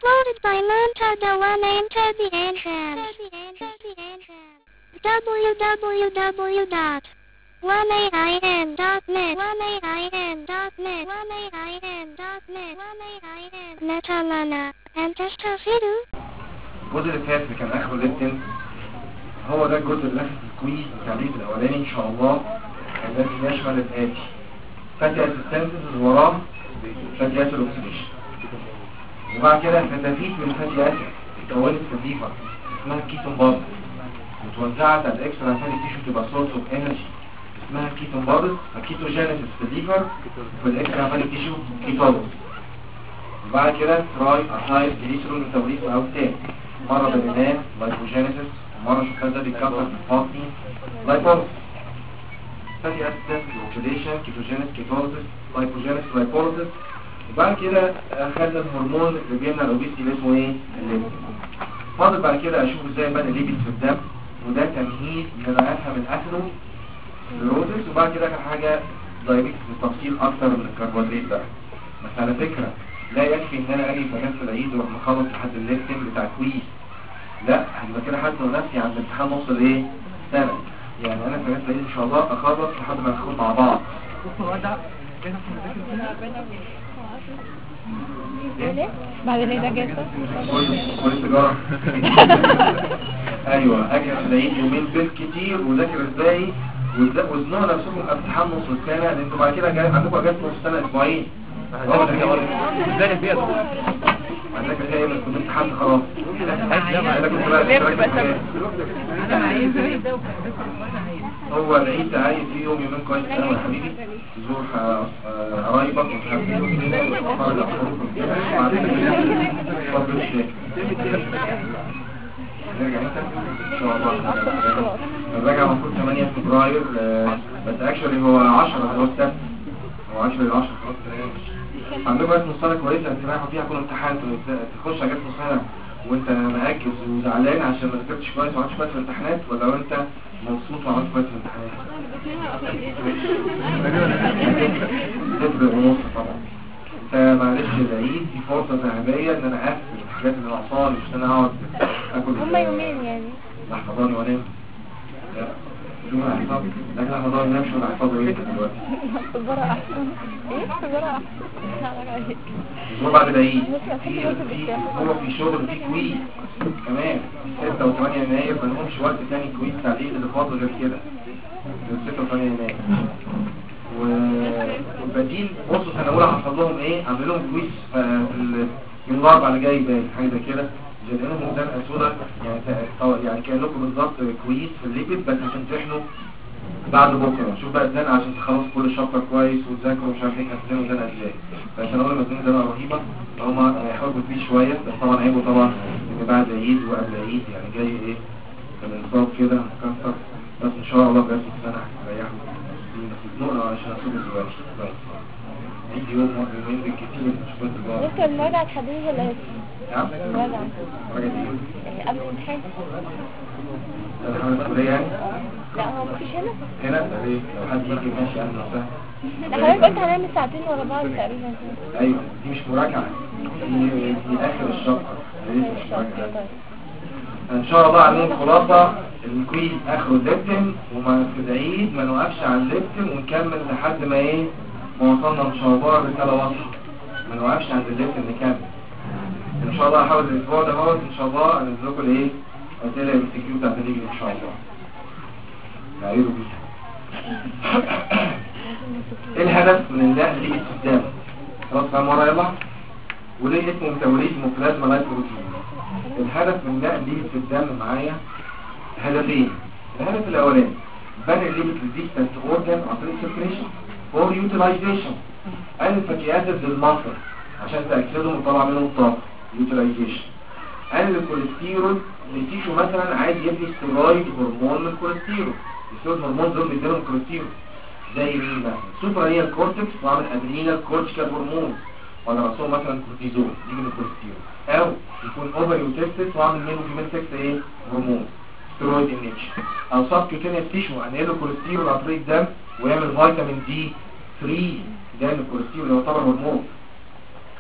Uploaded by Montada One Enter the Entrance. www.1ain.net Netalana and Testafidu. الجزء اللي فات اللي كان اخره ليبتن هو ده الجزء اللي في الكويز التعريف الاولاني ان شاء الله الذي يشمل الاتي فاتي اسيستنسز وراه فاتي اسيد اوكسيديشن وبعد كده فتافيت من فاتي اسيد اتكونت في الليفر اسمها كيتون بادز وتوزعت على الاكسترا فاتي تيشو تبقى سورس اوف انرجي اسمها كيتون بادز فكيتوجينيسيس في الليفر والاكسترا فاتي تيشو كيتوزس وبعد كده تراي اسايد جليسرول ميتابوليزم او تاني مرة بالإناث لايبوجينيسيس ومرة شفنا ده بيتكسر في الفاطمي لايبوليسيس فاتي اسيد اوكسيديشن كيتوجينيس كيتوزيس لايبوجينيس لايبوليسيس وبعد كده خدنا الهرمون اللي بيمنع الاوبيستي اللي اسمه ايه؟ الليبيد فاضل بعد كده اشوف ازاي بنى الليبيد في الدم وده تمهيد ان انا افهم الاثيروسكليروزس وبعد كده اخر حاجه دايركت بالتفصيل اكتر من الكربوهيدرات بقى بس على فكره لا يكفي ان انا اجي في نفس العيد واروح مخلص لحد الليبتين بتاع كويس لا هيبقى كده حاسس نفسي عند امتحان نص الايه سنه يعني انا في نفس العيد ان شاء الله اخلص لحد ما ندخل مع بعض بعد العيد اجازه كل تجاره ايوه اجي في العيد يومين بالكتير وذاكر ازاي وزنوا نفسكم امتحان نص السنه لان انتوا بعد كده عندكم اجازه نص السنه اسبوعين ازاي فيها عندك ايه من كنت امتحنت خلاص هو العيد عايز فيه يوم يومين كويس قوي يا حبيبي تزور قرايبك وتحبيهم وتفرج على نرجع انت ان شاء الله نرجع المفروض 8 فبراير بس اكشولي هو 10 اللي هو السبت هو 10 ل 10 خلاص عندكم بس نص سنه كويسه انت فيها كل امتحان تخش اجازه نص سنه وانت مأجز وزعلان عشان ما ذاكرتش كويس وما عملتش كويس في الامتحانات ولا لو انت مبسوط وعملت كويس في الامتحانات تفرق ونص طبعا انت معلش العيد دي فرصه ذهبيه ان انا اقفل الحاجات اللي ناقصاني مش ان انا اقعد اكل هما يومين يعني احفظاني وانام شو انا احفظ لكن احفظاني نمشي ولا احفظه ايه دلوقتي الصبارة احسن ايه الصبارة احسن الاسبوع بعد العيد هو في شغل في كويز كمان 6 و8 يناير ما لهمش وقت تاني كويز تعليق اللي فاضل غير كده 6 و8 يناير والبديل بصوا سنه اولى حصل لهم ايه عملوا لهم كويز في يوم الاربعاء اللي جاي باين حاجه زي كده جايبينهم ميزان اسوده يعني كانكم بالظبط كويز في الليبيد بس هتمتحنوا بعد بكره شوف بقى الزنقه عشان تخلص كل الشابتر كويس وتذاكروا مش عارف ايه هتنزلوا زنقه ازاي فعشان اول ما تنزلوا زنقه رهيبه هم هيحاولوا فيه شويه بس طبعا عيبوا طبعا ان بعد العيد وقبل العيد يعني جاي ايه الانصاف كده مكسر بس ان شاء الله بس السنه هتريحوا نقرا عشان اصيب دلوقتي عيد يوم يومين بالكتير مش بس الجوع ممكن المراجعة تحددها ولا ايه؟ نعم المراجعة راجع ايه قبل الامتحان الامتحان المسؤوليه يعني لا هو مفيش هنا هنا ليه لو حد يجي ماشي اهلا وسهلا لا حضرتك قلت هنعمل ساعتين ورا بعض تقريبا ايوه دي مش مراجعه دي اخر الشابتر لسه مش مراجعه ان شاء الله عليهم خلاصه الكويز اخره الليبتن وما في العيد ما نوقفش على الليبتن ونكمل لحد ما ايه ما وصلنا ان شاء الله رساله واضحه ما نوقفش عند الليبتن نكمل ان شاء الله هحاول الاسبوع ده هو ان شاء الله انزل لكم الايه اسئله السكيو بتاعت الليبتن ان شاء الله تعيروا بيها ايه الهدف من النقل اللي في الدم خلاص فاهم ورا يلا وليه اسمه ميتابوليزم وبلازما لايبوبروتين الهدف من النقل اللي في الدم معايا هدفين الهدف الاولاني بني الليبت ريزيستنت اورجان عن طريق سيركيليشن فور يوتيلايزيشن قال الفاتي اسيد للمصر عشان تاكسدهم وطلع منهم طاقه يوتيلايزيشن قال الكوليسترول لتيشو مثلا عايز يبني ستيرويد هرمون من الكوليسترول الستيرويد هرمون دول بيديلهم كوليسترول زي مين مثلا سوبرانيال كورتكس وعمل ادرينال كورتيكال هرمون ولا راسهم مثلا كورتيزول دي من الكوليسترول او يكون اوفر يوتستس وعمل منه كمان 6 ايه هرمون ستيرويد انيتش او سب كيوتينيوس تيشو هنقله كوليسترول عن طريق الدم ويعمل فيتامين دي 3 ده من الكوليسترول اللي يعتبر هرمون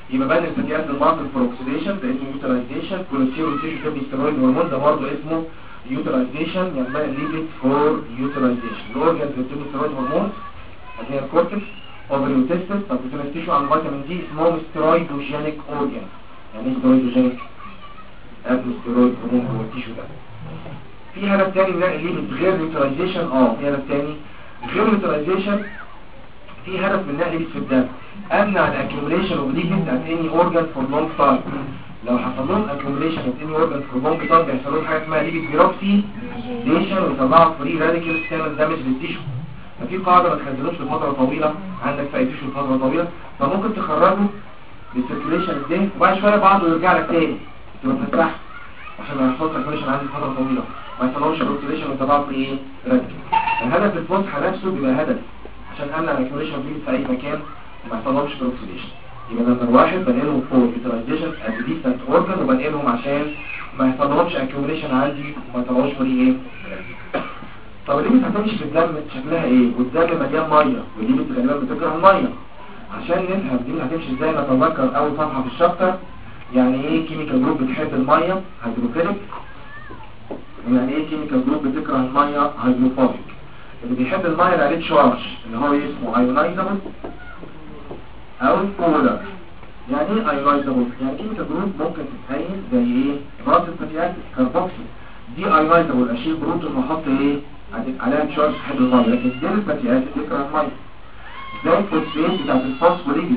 يبقى بدل الفتي اسيد ماركر فور اوكسيديشن ده اسمه يوتيلايزيشن، كوليسترول تيشو ستيرويد هرمون ده برضه اسمه يوتيلايزيشن، يعني ليبيد فور يوتيلايزيشن. الاورجانز اللي ستيرويد هرمون اللي هي الكورتكس اوفريوتستس. طب بتنستيشو عن فيتامين دي اسمهم ستيرويدوجينيك اورجان. يعني ايه ستيرويدوجينيك؟ قبل ستيرويد هرمون جوه التيشو ده. في هدف تاني بنلاقي ليبيد غير يوتيلايزيشن. في هدف تاني غير يوتيلايزيشن، في هدف من ليبيد في الدم، امنع الاكيوميليشن اوف ليبيد ات اني اورجان فور لونج تايم. لو حصل لهم اكيوميليشن ات اني اورجان فور لونج تايم بيحصل لهم حاجه اسمها ليبيد بيروكسيديشن ويطلعوا فري راديكالز تعمل دامج للتيشو. ففي قاعده ما تخزنوش لفتره طويله عندك في اي تيشو لفتره طويله، فممكن تخرجه بالسيركيليشن الدم وبعد شويه بعضه يرجع لك تاني تبقى تفتح عشان ما يحصلش اكيوميليشن عندي فتره طويله، ما يحصلهمش اوكسيديشن ويطلعوا فري راديكال. الهدف الفسحه نفسه بيبقى هدف عشان امنع الاكيوميليشن في اي مكان وما يحصلهمش اوكسيديشن. يبقى نمبر واحد بنقلهم فور يوتيلايزيشن از ديستانت اورجان، وبنقلهم عشان ما يحصلهمش اكيوميليشن عندي وما يطلعوش فري طب الليبيد هتمشي في الدم شكلها ايه؟ والدم مليان ميه، والليبيد غالبا بتكره الميه. عشان نفهم دي هتمشي ازاي نتذكر اول صفحه في الشابتر يعني ايه كيميكال جروب بتحب الميه هيدروفيليك، ويعني ايه كيميكال جروب بتكره الميه هيدروفوبيك. اللي بيحب الميه ده عليه تشارج اللي هو اسمه ايونايزابل او بولار. يعني ايه ايونايزابل؟ يعني كيميكال جروب ممكن تتخيل زي ايه؟ راس الفتيات كاربوكسيل دي ايونايزابل، اشيل بروتون واحط ايه عليها تشارج تحب الميه، لكن دي الفتيات بتكره الميه. زي الفوسفات بتاعت الفوسفوليبيد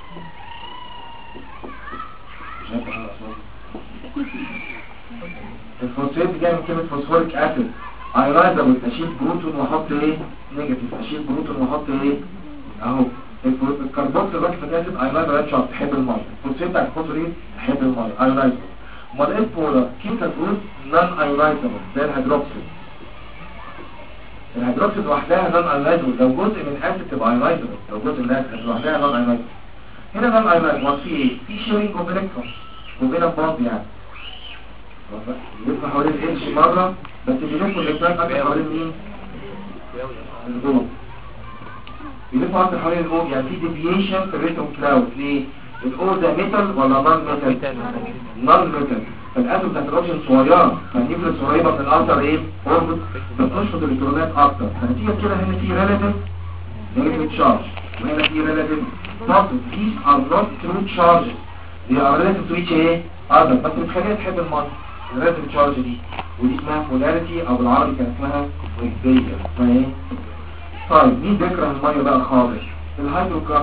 الفوسفات جاي من كلمه فوسفوريك اسيد. ايونايزابل اشيل بروتون واحط ايه نيجاتيف، اشيل بروتون واحط ايه اهو. الكربوكسيل بس فتاسيد ايونايزابل تشارج تحب الميه، الفوسفات بتاعت الفوسفوريد تحب الميه ايونايزابل. امال ايه البولار؟ كيميكال جروب نون ايونايزابل زي الهيدروكسيل. الهيدروكسيد لوحدها نون ايونايزابل، لو جزء من اسيد تبقى ايونايزابل، لو جزء من اسيد لوحدها نون ايونايزابل. هنا نون ايونايزابل في ايه؟ في شيرنج اوف الكترون وبين بوند، يعني يلف حوالين الاتش مره بس بيلفوا الالكترون اكتر حوالين مين؟ الجو. بيلفوا اكتر حوالين الاو، يعني في ديفيشن في الريتم كلاود. ليه؟ الاو ده ميتال ولا نون ميتال؟ نون ميتال. فالاتوم بتاعت الاوكسجين صغيره، فالنيوكليس قريبه من الالتر ايه؟ اوربت، بتنشط الالكترونات اكتر. فنتيجه كده هنا في ريلاتيف نيجاتيف تشارج وهنا في ريلاتيف بوزيتيف. these are not true charges, they are relative to each ايه؟ other. بس بتخليها تحب الميه الريلاتيف تشارج دي، ودي اسمها بولاريتي او بالعربي كان اسمها ويكبيريا. اسمها ايه؟ طيب مين بيكره الميه بقى خالص؟ الهيدروكربون.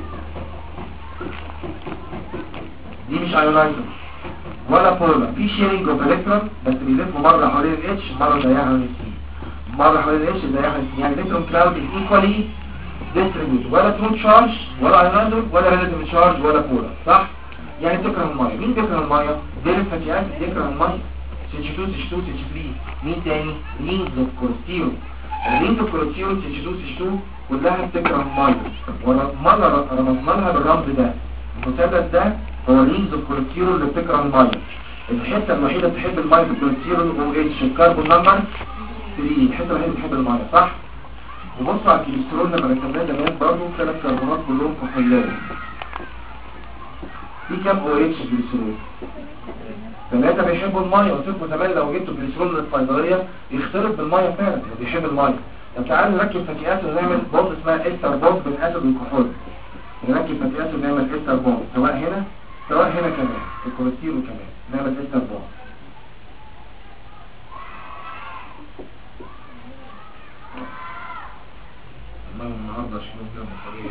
دي مش ايونايزر ولا بولار، في شيرنج اوف الكترون بس بيلفوا مره حوالين الاتش مره زيها حوالين السي، مره حوالين الاتش زيها حوالين السي. يعني الكترون كلاود ايكوالي ديستريبيوت، ولا ترو تشارج ولا ايونايزر ولا ريلاتيف تشارج ولا بولار، صح؟ يعني تكره الميه. مين بيكره الميه؟ ديل الفتيات بيكره الميه. CH2 CH2 CH3. مين تاني؟ رينز اوف كوليسترول. الرينز اوف كوليسترول CH2 CH2 كلها بتكره الميه، ومره رمزنا لها بالرمز ده. المثلث ده هو رينز اوف كوليسترول اللي بتكره الميه. الحته الوحيده اللي بتحب الميه في الكوليسترول او اتش الكربون نمبر 3، الحته الوحيده اللي بتحب الميه، صح؟ وبصوا على الكوليسترول لما ركبناه زمان برضه 3 كربونات كلهم كحولات. في كام او اتش كوليسترول؟ 3 بيحبوا الميه. قلت لكم زمان لو جبتوا كوليسترول من الصيدليه يختلط بالميه فعلا، هو بيحب الميه. طب تعالوا نركب فتي اسيد ونعمل بوند اسمها استر بوند بين اسيد والكحول. نركب فتي اسيد ونعمل استر بوند سواء هنا سواء هنا كمان في الكوليسترول كمان نعمل استر بوند. والله النهارده شنو كده مصاريف.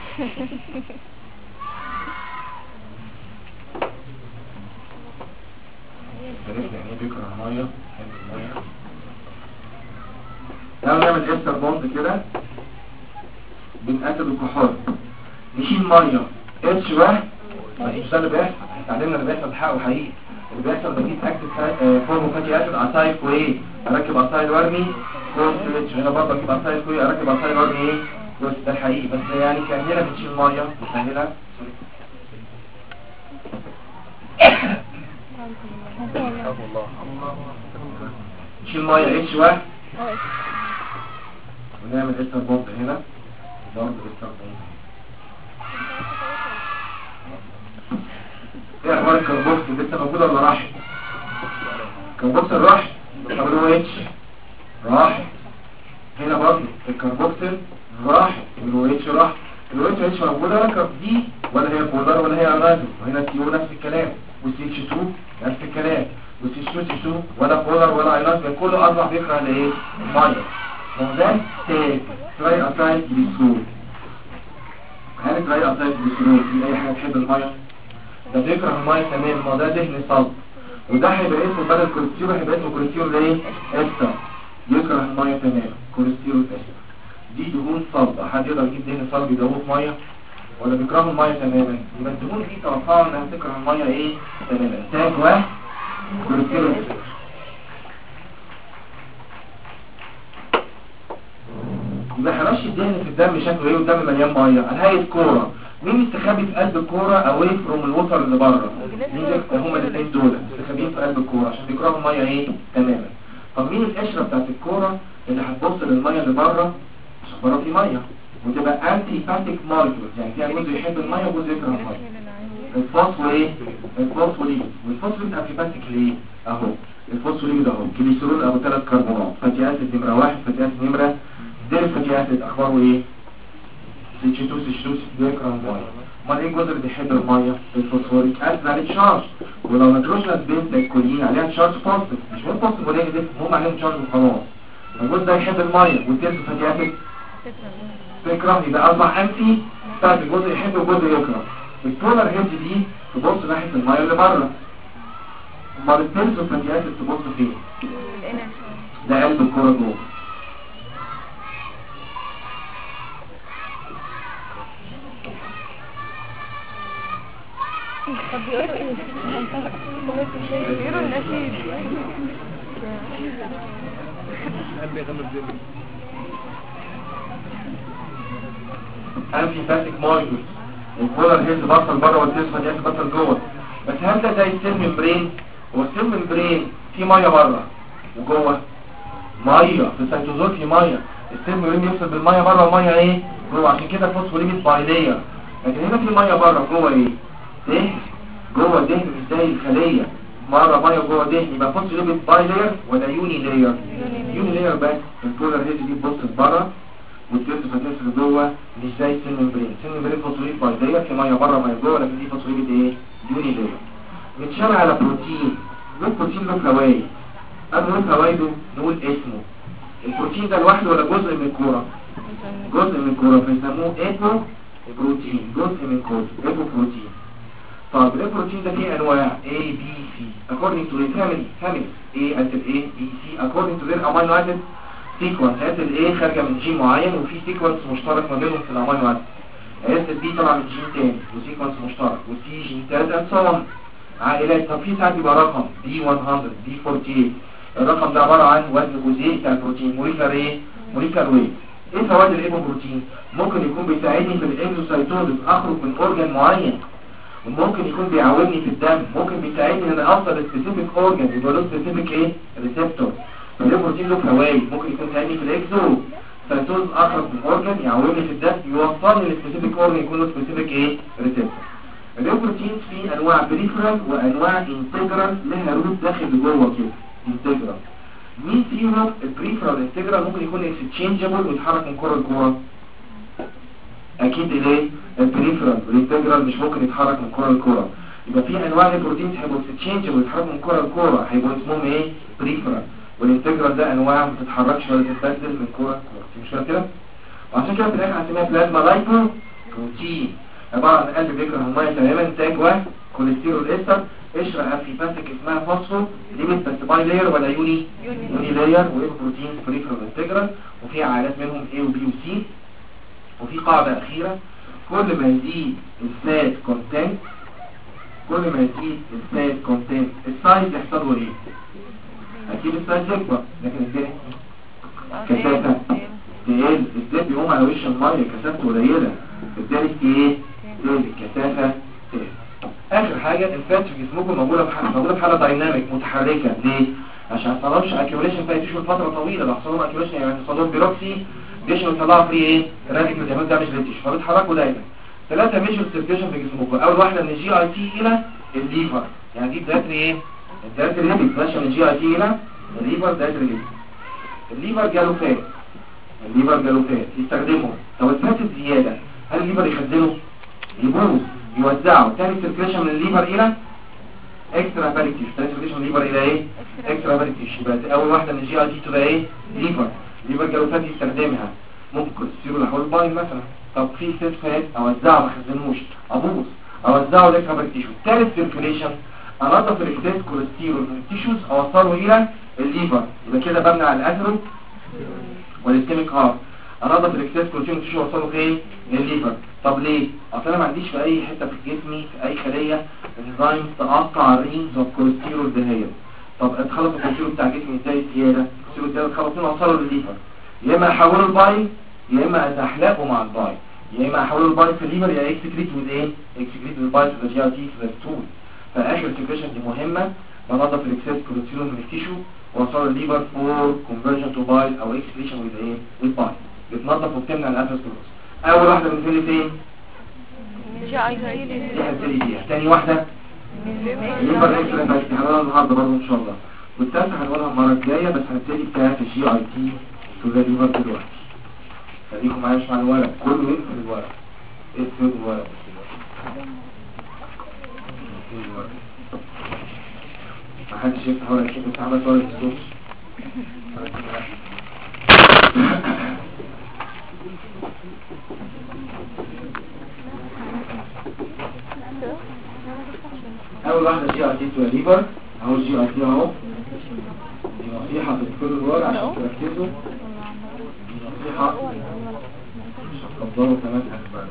عرفنا يعني ايه بيكره الميه، بيحب الميه. تعالوا نعمل استر بوند كده بين اسيد وكحول. نشيل ميه اتش واحد، بس مش ده اللي بيحصل. احنا اتعلمنا اللي بيحصل حقه حقيقي. اللي بيحصل بجيب اكتف فورم فاتي اسيد اسايل كويه اركب اسايل وارمي كروس اتش. هنا برضه اجيب اسايل كويه اركب اسايل وارمي ايه كروس. ده الحقيقي، بس يعني كهنا بتشيل ميه وسهله. نشيل ميه اتش واحد ونعمل استر بومب هنا برضه استر بومب. ايه اخبار الكربوكسل لسه موجوده ولا راحت؟ الكربوكسل راح. طب الو اتش راح. هنا برضه الكربوكسل راح الو اتش راح. الو اتش موجوده ولا دي ولا هي بولار ولا هي انايزو. وهنا التي او نفس الكلام والسي اتش 2 نفس الكلام والسي اتش 2 ولا بولار ولا اينايزو. كله اصبح بيكره الايه؟ الميه. وده تاني تراي اسايد جليسرول. هل تراي اسايد جليسرول في اي حاجه تحب الميه؟ ده بيكره الميه تمام. ما ده دهن صلب وده هيبقى اسمه بدل كوليسترول هيبقى اسمه كوليسترول ايه؟ استر. يكره الميه تمام كوليسترول استر. دي دهون صلبه. حد يقدر يجيب دهن صلب يدوبه في ميه ولا بيكرهوا الميه تماما؟ يبقى الدهون دي توقعوا انها تكره الميه ايه تماما. تاج واحد كوليسترول استر. يبقى هنمشي الدهن في الدم شكله ايه والدم مليان ميه. نهايه كوره مين مستخبي في قلب الكوره اواي فروم الوتر اللي بره؟ مين هم الاثنين دول مستخبيين في قلب الكوره عشان بيكرهوا الميه ايه تماما. طب مين القشره بتاعت الكوره اللي هتبص للميه اللي بره عشان بره في ميه وتبقى انتي باتيك مولكيول يعني فيها جزء يحب الميه وجزء يكره الميه. الفوسفوريد والفوسفوريد انتي باتيك ليه؟ اهو الفوسفوريد اهو جليسرول او 3 كربونات فاتي اسيد نمره 1 فاتي اسيد نمره دي فاتي اسيد اخباره ايه؟ سيتشيتوس بيكره الميه. امال ايه الجزء اللي بيحب الميه؟ الفوسفوريك اسيد عليه تشارج ولو نيتروجينس بيز لايكولين عليها تشارج بوزيتيف مش مهم بوزيتيف ولا نيجاتيف المهم عليهم تشارج وخلاص. الجزء ده يحب الميه والتيرس فاتي اسيد بيكره يبقى اصبح انفي بتاعت الجزء يحب والجزء يكره. البولار هيد دي تبص ناحيه الميه اللي بره. امال التيرس فاتي اسيد تبص فين؟ ده قلب الكوره جوه. طب بيقولوا ايه؟ بيقولوا النشيد. قلبي يغمر زي انفي باتيك مولكيول. البولار هيد بطل بره والتيرس فاتي اسيد بطل جوه. بس هل ده زي السيل ممبرين؟ هو السيل ممبرين في ميه بره وجوه ميه. في السيتوزول في ميه. السيل ممبرين بيفصل بالميه بره وميه ايه جوه عشان كده فوسفوريد بايلير. لكن هنا في ميه بره جوه ايه؟ دهن. جوه دهن مش زي الخليه مره ميه جوه دهن. يبقى فوسفوريد بايلير ولا يوني لاير؟ يوني لاير. بس البولار هيد دي بتبص لبره والتيرس فاتي جوه مش زي السيل ممبرين. السيل ممبرين فوسفوريد بايلير في ميه بره ميه جوه لكن دي فوسفوريد ايه؟ يوني لاير. متشابه على بروتين. البروتين له فوائد. قبل نقول فوائده نقول اسمه. البروتين ده لوحده ولا جزء من الكوره؟ جزء من الكوره فيسموه ايبو بروتين. جزء من كوره ايبو بروتين. طب البروتين ده فيه انواع A B C according to the family A until A B C according to their amino acid sequence. اسيد A خارجه من جين معين وفي سيكونس مشترك ما بينهم في الامينو اسيد. اسيد B طلع من جين تاني وسيكونس مشترك وسي جين تالت and so on. عائلات. طب في ساعات بيبقى رقم B100 B48. الرقم ده عباره عن وزن جزيئي بتاع البروتين موليكولار ايه؟ موليكولار ويت. ايه فوائد الايبوبروتين؟ ممكن يكون بيساعدني في الاكزوسايتوزس اخرج من اورجان معين وممكن يكون بيعاوني في الدم. ممكن بيساعدني ان اوصل لسبيسيفيك اورجان يبقى له سبيسيفيك ايه؟ ريسبتور. فالايبوبروتين له فوائد. ممكن يكون بيساعدني في الاكزوسايتوزس اخرج من اورجان يعاوني في الدم يوصلني لسبيسيفيك اورجان يكون له سبيسيفيك ايه؟ ريسبتور. البروتين فيه انواع بريفرال وانواع انتجرال لها روت داخل لجوه كده انتجرال. مين فيهم البريفرال انتجرال ممكن يكون اكستشينجبل ويتحرك من كره لكره؟ اكيد ليه؟ البريفرال والانتجرال مش ممكن يتحرك من كره لكره. يبقى في انواع البروتين هيبقوا اكستشينجبل ويتحركوا من كره لكره هيبقوا اسمهم ايه؟ بريفرال. والانتجرال ده انواع ما تتحركش ولا تتبدل من كره لكره. مش كده كده؟ وعشان كده في الاخر هنسميها بلازما لايبو بروتين. عباره عن قلب بيكره الميه تماما تاج واحد كوليسترول استر قشره انفيباتيك اسمها فوسفو ليميت بس باي لاير ولا يوني لاير وايبوبروتين بريفرال انتجرال وفي عائلات منهم A وB وC. وفي قاعده اخيره كل ما يزيد الفات كونتنت السايز يحصل له ايه؟ اكيد السايز يكبر لكن الدنيا كثافه تقل. الزيت بيقوم على وش الميه كثافته قليله بالتالي ايه؟ الكثافه تقل. اخر حاجه الفات في جسمكم موجوده في حاله دايناميك متحركه. ليه؟ عشان ما يحصلش اكيوليشن فيتشر فتره طويله. لو حصل لهم اكيوليشن يعني حصل لهم بيروكسي بيشوا يطلعوا فري ايه؟ راديكال زي ما ده مش ريتش فبيتحركوا دايما. 3 ميجر سيركيشن في جسمكم. اول واحده من الجي اي تي الى الليفر، يعني دي الدايركتري ايه؟ الدايركتري ليبيد ماشيه من الجي اي تي الى الليفر دايركتري ليبيد. الليفر جاله فات، الليفر جاله فات يستخدمه. طب الفات الزياده هل الليفر يخزنه؟ يبوظ، يوزعه تاني سيركيشن من الليفر الى اكسترا هيباتيك، تاني سيركيشن من الليفر الى ايه؟ اكسترا هيباتيك. يبقى اول واحده من الجي اي تي تبقى ايه؟ ليفر. الليفر جاله فات يستخدمها، ممكن تصير له حول باين مثلا. طب في سيت فات اوزعه ما خزنوش، ابوظ، اوزعه لاكسترا هيباتيك. ثالث سيركيشن انظف الاكسس كوليسترول من التيشوز اوصله الى الليفر. يبقى كده بمنع الاثيرو والسيستميك هارت. انظف الاكسس كوليسترول من التيشوز اوصله فين؟ للليفر. طب ليه؟ اصل انا ما عنديش في اي حته في جسمي في اي خليه انزيم تقطع الرينز اوف كوليسترول دهيت. طب اتخلص الكوليسترول بتاع جسمي ازاي زياده؟ الكوليسترول ده اتخلص منه اوصله للليفر. يا اما احوله الباي، يا اما ازحلقه مع الباي، يا اما احوله الباي في الليفر، يا اكسكريت وذ ايه؟ اكسكريت الباي في الجي ار تي في الستول. فاخر سيكريشن دي مهمه، بنظف الاكسس كوليسترول من التيشو واوصله للليفر فور كونفرجن تو باي او اكسكريشن وذ ايه؟ وذ باي. بتنظف وبتمنع الاثيروسكليروز. اول واحده بنبتدي فين؟ جي اي تي دي هنبتدي فيها. ثاني واحده الليفر اكسترا هيباتيك هنقولها النهارده برضه ان شاء الله. والثالثه هنقولها المره الجايه، بس هنبتدي بتاعت الجي اي تي تو ذا ليفر دلوقتي. خليكم معايا مش مع الورق، كله يقفل الورق، اقفل الورق. ما حدش يفتح ورق كده، بس عملت ورق الصوت. اول واحده جي اي تي تو ليفر اهو. الجي اي تي اهو، دي نصيحه في كل الورق عشان تركزوا. دي نصيحه تفضلوا كمان اكبر.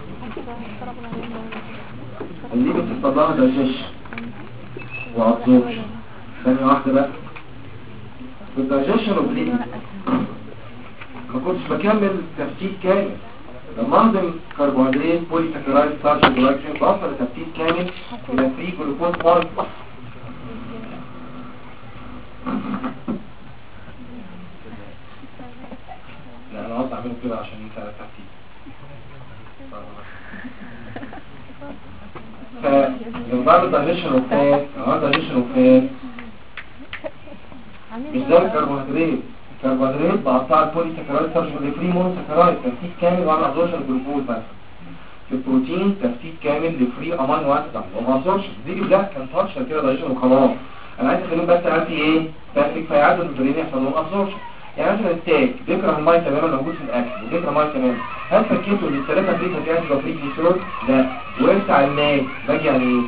اللي بتطلعها دايجيشن وابزوربشن. ثانيه واحده بقى في الدايجيشن وبليدنج ما كنتش بكمل تفتيت كامل. لما اهضم كربوهيدرات بولي ساكرايد ستارش جلايكوجين بوصل لتفتيت كامل الى 3 جلوكوز بوينت. لا انا قصدي اعمله كده عشان يساعد التفتيت. فلو بعمل دايجيشن وفات مش زي الكربوهيدرات. الكربوهيدرات بقطع البولي ساكرايد ستارش لفري مونو ساكرايد تفتيت كامل واعمل ابزوربشن جلوكوز مثلا. في البروتين تفتيت كامل لفري امينو اسيد وما ابزوربشن. دي لا كان تاتش كده دايجيشن وخلاص. انا عايز اخليهم بس عندي ايه؟ بس فيعدوا البرين يحصل لهم ابزوربشن. يعني مثلا التاج بيكره الميه تماما موجود في الاكل وبيكره الميه تماما. هل فكيته للثلاثه فريق اسيد وفريق جليسرول؟ لا. وارجع الماء باجي يعني ايه؟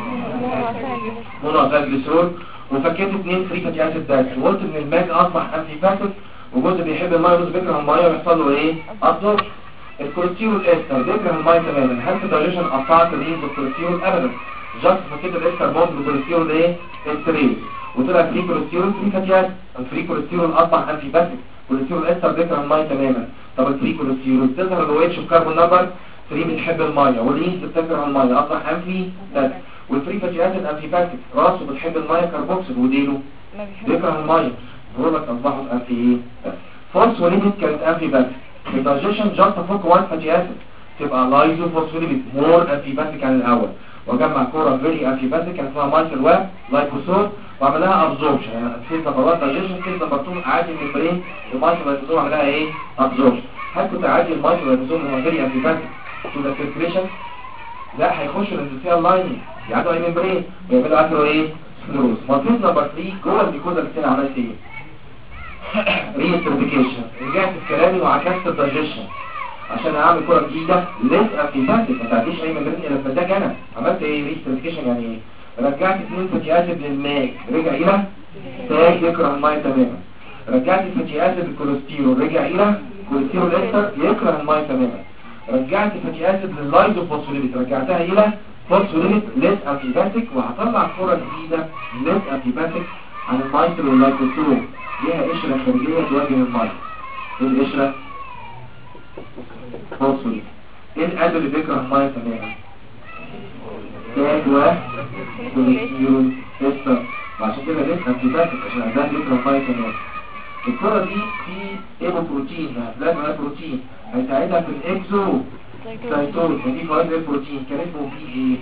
مونو جليسرول. وفكيت 2 فريق اسيد بس وقلت ان الماء اصبح انتي فاتك وجزء بيحب الميه وجزء بيكره الميه ويحصل له ايه؟ ابزوربشن. الكوليسترول الاستر بيكره الميه تماما. هل في دايجيشن قطعت الرينز الكوليسترول؟ ابدا. جاست فكيت الاستر بوند بالكوليسترول ايه؟ استريل وطلع فري كوليسترول فري فاتي اسيد. الفري كوليسترول اصبح انتي باسيك. كوليسترول استر بيكره الميه تماما. طب الفري كوليسترول تظهر الاو اتش في كربون نمبر 3 بتحب الميه والرينز بتكره الميه اصبح انفي باسيك. والفري فاتي اسيد انتي باسيك راسه بتحب الميه كربوكسيل وديله بيكره الميه. دول اصبحوا انتي ايه؟ فوسفوليبيد كانت انتي باسيك. الدايجيشن جاست فوق 1 فاتي اسيد تبقى لايزو فوسفوليبيد مور انتي باسيك عن الاول. وجمع كوره فيري انتي باسيك كان اسمها مايكل واب لايكوسول وعملها ابزوربشن. يعني فيز نمبر 1 دايجيشن، فيز نمبر 2 عادي من البرين ومايكل لايكوسول عملها ايه؟ ابزوربشن. هل كنت عادي المايكل لايكوسول اللي هو فيري انتي باسيك تو ذا سيركيليشن؟ لا، هيخشوا الاندوثيال لايننج يعدوا اي ممبرين ويعملوا اكل ايه؟ سكلروز. ما فيز نمبر 3 جوه الجلوكوز اللي عملت ايه؟ ريستريفيكيشن. رجعت في كلامي وعكست الدايجيشن عشان اعمل كره جديده ليس انتيباسيك ما تعديش اي ممبرين الا بمزاج. انا عملت ايه؟ ريستريفيكيشن يعني ايه؟ رجعت 2 فاتي اسيد للماء رجع الى تاج يكره الميه تماما. رجعت فاتي اسيد الكوليسترول رجع الى كوليسترول استر يكره الميه تماما. رجعت فاتي اسيد لللايزو فوسفوليبيد رجعتها الى فوسفوليبيد ليس انتيباسيك. وهطلع كره جديده ليس انتيباسيك عن المايكل واللايكوسول ليها قشره خارجيه تواجه الميه. ايه القشره؟ فوسفوليبيد. ايه القلب اللي بيكره الميه تماما؟ تاج وكوليسترول استر. وعشان كده لسه انتيباسيك عشان عندها بيكره الميه تماما. الكره دي في ايبوبروتين هتلاقي بروتين هيساعدها في الاكزو سايتوز. ودي فوائد البروتين كان اسمه بي ايه؟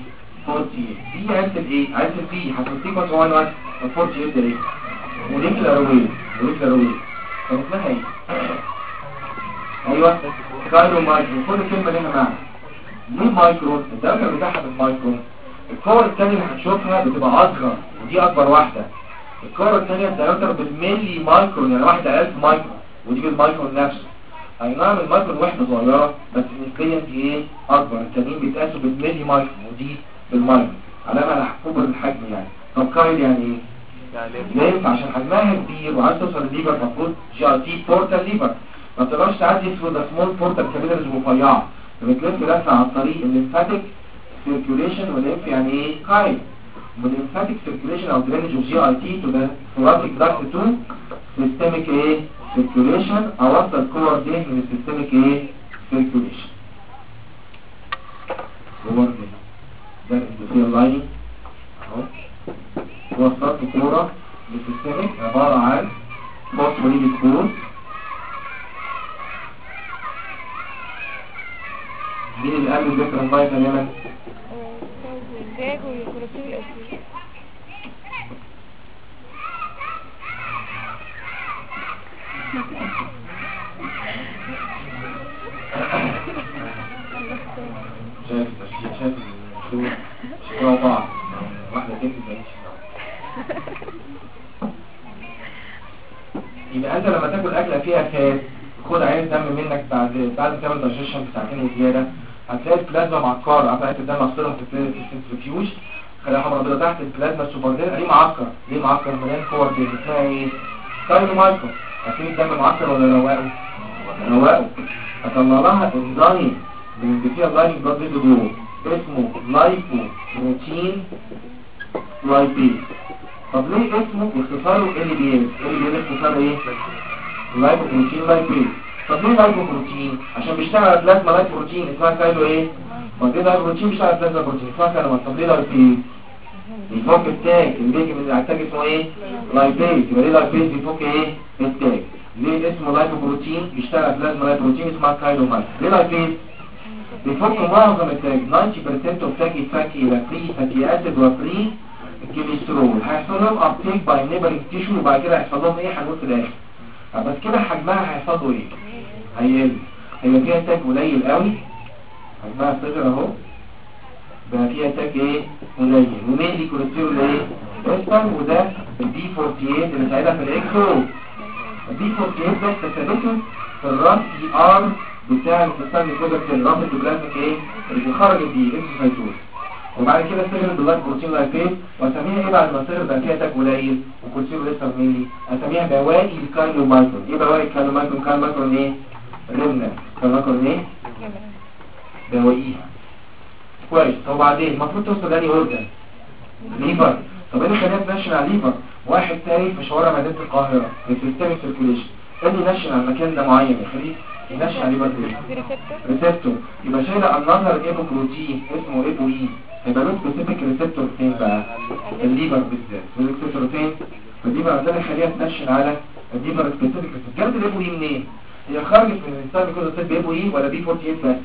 48 دي عرفت ايه؟ عرفت البي هتسيكونس 1 1 48 ده ايه؟ موليكولار ويت كان اسمها ايه؟ ايوه كايرو مايكرون. كل كلمه ليها معنى. ليه مايكرون؟ الدرجه بتاعها بالمايكرون. الكور الثانيه اللي هتشوفها بتبقى اصغر ودي اكبر واحده. الكور الثانيه الدرجه بالملي مايكرون، يعني واحده 1000 مايكرون ودي بالمايكرون نفسه. اي نعم المايكرون وحده صغيره بس نسبيا دي ايه؟ اكبر. التانيين بيتقاسوا بالملي مايكرون ودي بالمايكرون علامه على كبر الحجم يعني. طب كايل يعني ايه؟ ليه؟ عشان حجمها كبير وعايز توصل للليفر المفروض جي اي تي بورتال ليفر، ما تقدرش تعدي ثرو ذا سمول بورتال كابيلاريز رفيعه، فبتلف لفه عن طريق الليمفاتيك سيركيوليشن. والليمف يعني ايه؟ كايل. والليمفاتيك سيركيوليشن او درينج اوف جي اي تي تو ذا ثوراتيك داكت تو سيستميك ايه؟ سيركيوليشن. اوصل الكور دي من السيستميك ايه؟ سيركيوليشن. كور دي ده الاندوثيال لايننج اهو. وصلت كوره للسيستميك عباره عن فوسفوريد كور. مين اللي قال الذكر الله تماما؟ الزجاج والكوليسترول الأسود. شايف التشكيل، شايف الشغل شكلها بعض واحدة تنزل بعيش. يبقى انت لما تاكل اكله فيها فات خد عين دم منك بعد ما تعمل دايجيشن بساعتين وزياده هتلاقي البلازما معكره. عارف الدم اصلا في السنترفيوج خلايا حمراء بيضاء تحت البلازما السوبردين دي معكر. ليه معكر؟ مليان كور دي اسمها ايه؟ كايلو مايكرو. اكيد الدم معكر ولا رواقه؟ رواقه. هطلع لها انزيم من اللي فيها اللايننج بلاد فيزل اسمه لايبو بروتين لايبيز. طب ليه اسمه اختصاره ال بي اس؟ ال بي اس اختصاره ايه؟ لايبو بروتين لايبيز. طب ليه لايبو بروتين؟ عشان بيشتغل على بلازما لايبو بروتين اسمها كايلو ايه؟ طب ليه لايبو بروتين بيشتغل على بلازما بروتين اسمها كايلو؟ طب ليه لايبيز؟ بيفك التاج اللي بيجي من التاج اسمه ايه؟ لايبيز. يبقى ليه لايبيز بيفك ايه؟ التاج. ليه اسمه لايبو بروتين بيشتغل على بلازما لايبو بروتين اسمها كايلو مايكرو. ليه لايبيز؟ بيفك معظم التاج 90% اوف تاج يتفك الى فري فاتي اسيد وفري كوليسترول. هيحصل لهم ابتيك باي نيبرنج تيشو وبعد كده هيحصل لهم ايه؟ هنقول في الاخر. بس كده حجمها هيحصل له ايه؟ هيقل. هيبقى فيها تاج قليل قوي حجمها صغير اهو بقى فيها تاج ايه؟ قليل. ومين دي كوليسترول ايه؟ اسفل. وده البي 48 اللي ساعدها في الاكسو. البي 48 ده استثبته في الرام اي ار بتاع الفستان الكودكت الرام البلازميك ايه؟ اللي بيخرج الدي اكسوسايتوز. وبعد كده استخدم باللايف بروتين لايبيز واسميها ايه بعد ما صغر بقى فيها تاج قليل وكوليسترول لسه ميلي؟ اسميها بواقي الكايلو مايكرون. ايه بواقي الكايلو مايكرون؟ كايلو مايكرون ايه؟ رمنا. كايلو مايكرون ايه؟ بواقيها. كويس. طب بعدين المفروض توصل لاني اورجان؟ ليفر. طب ايه اللي خليها تنشن على الليفر؟ واحد تاني في شوارع مدينه القاهره السيستميك سيركيوليشن ايه اللي ينشن على المكان ده معين يخليه ينشن على الليفر ايه؟ ريسبتور. يبقى شايله النظر ايبو بروتين اسمه ايبو اي. يبقى له سبيسيفيك ريسبتور فين بقى؟ الليفر بالذات. الريسبتور فين؟ الليفر. ده اللي يخليها تنشن على الليفر سبيسيفيك ريسبتور. جابت الايبو اي منين؟ هي خرجت من الانسان كله سيل بايبو اي ولا بي 48 بس؟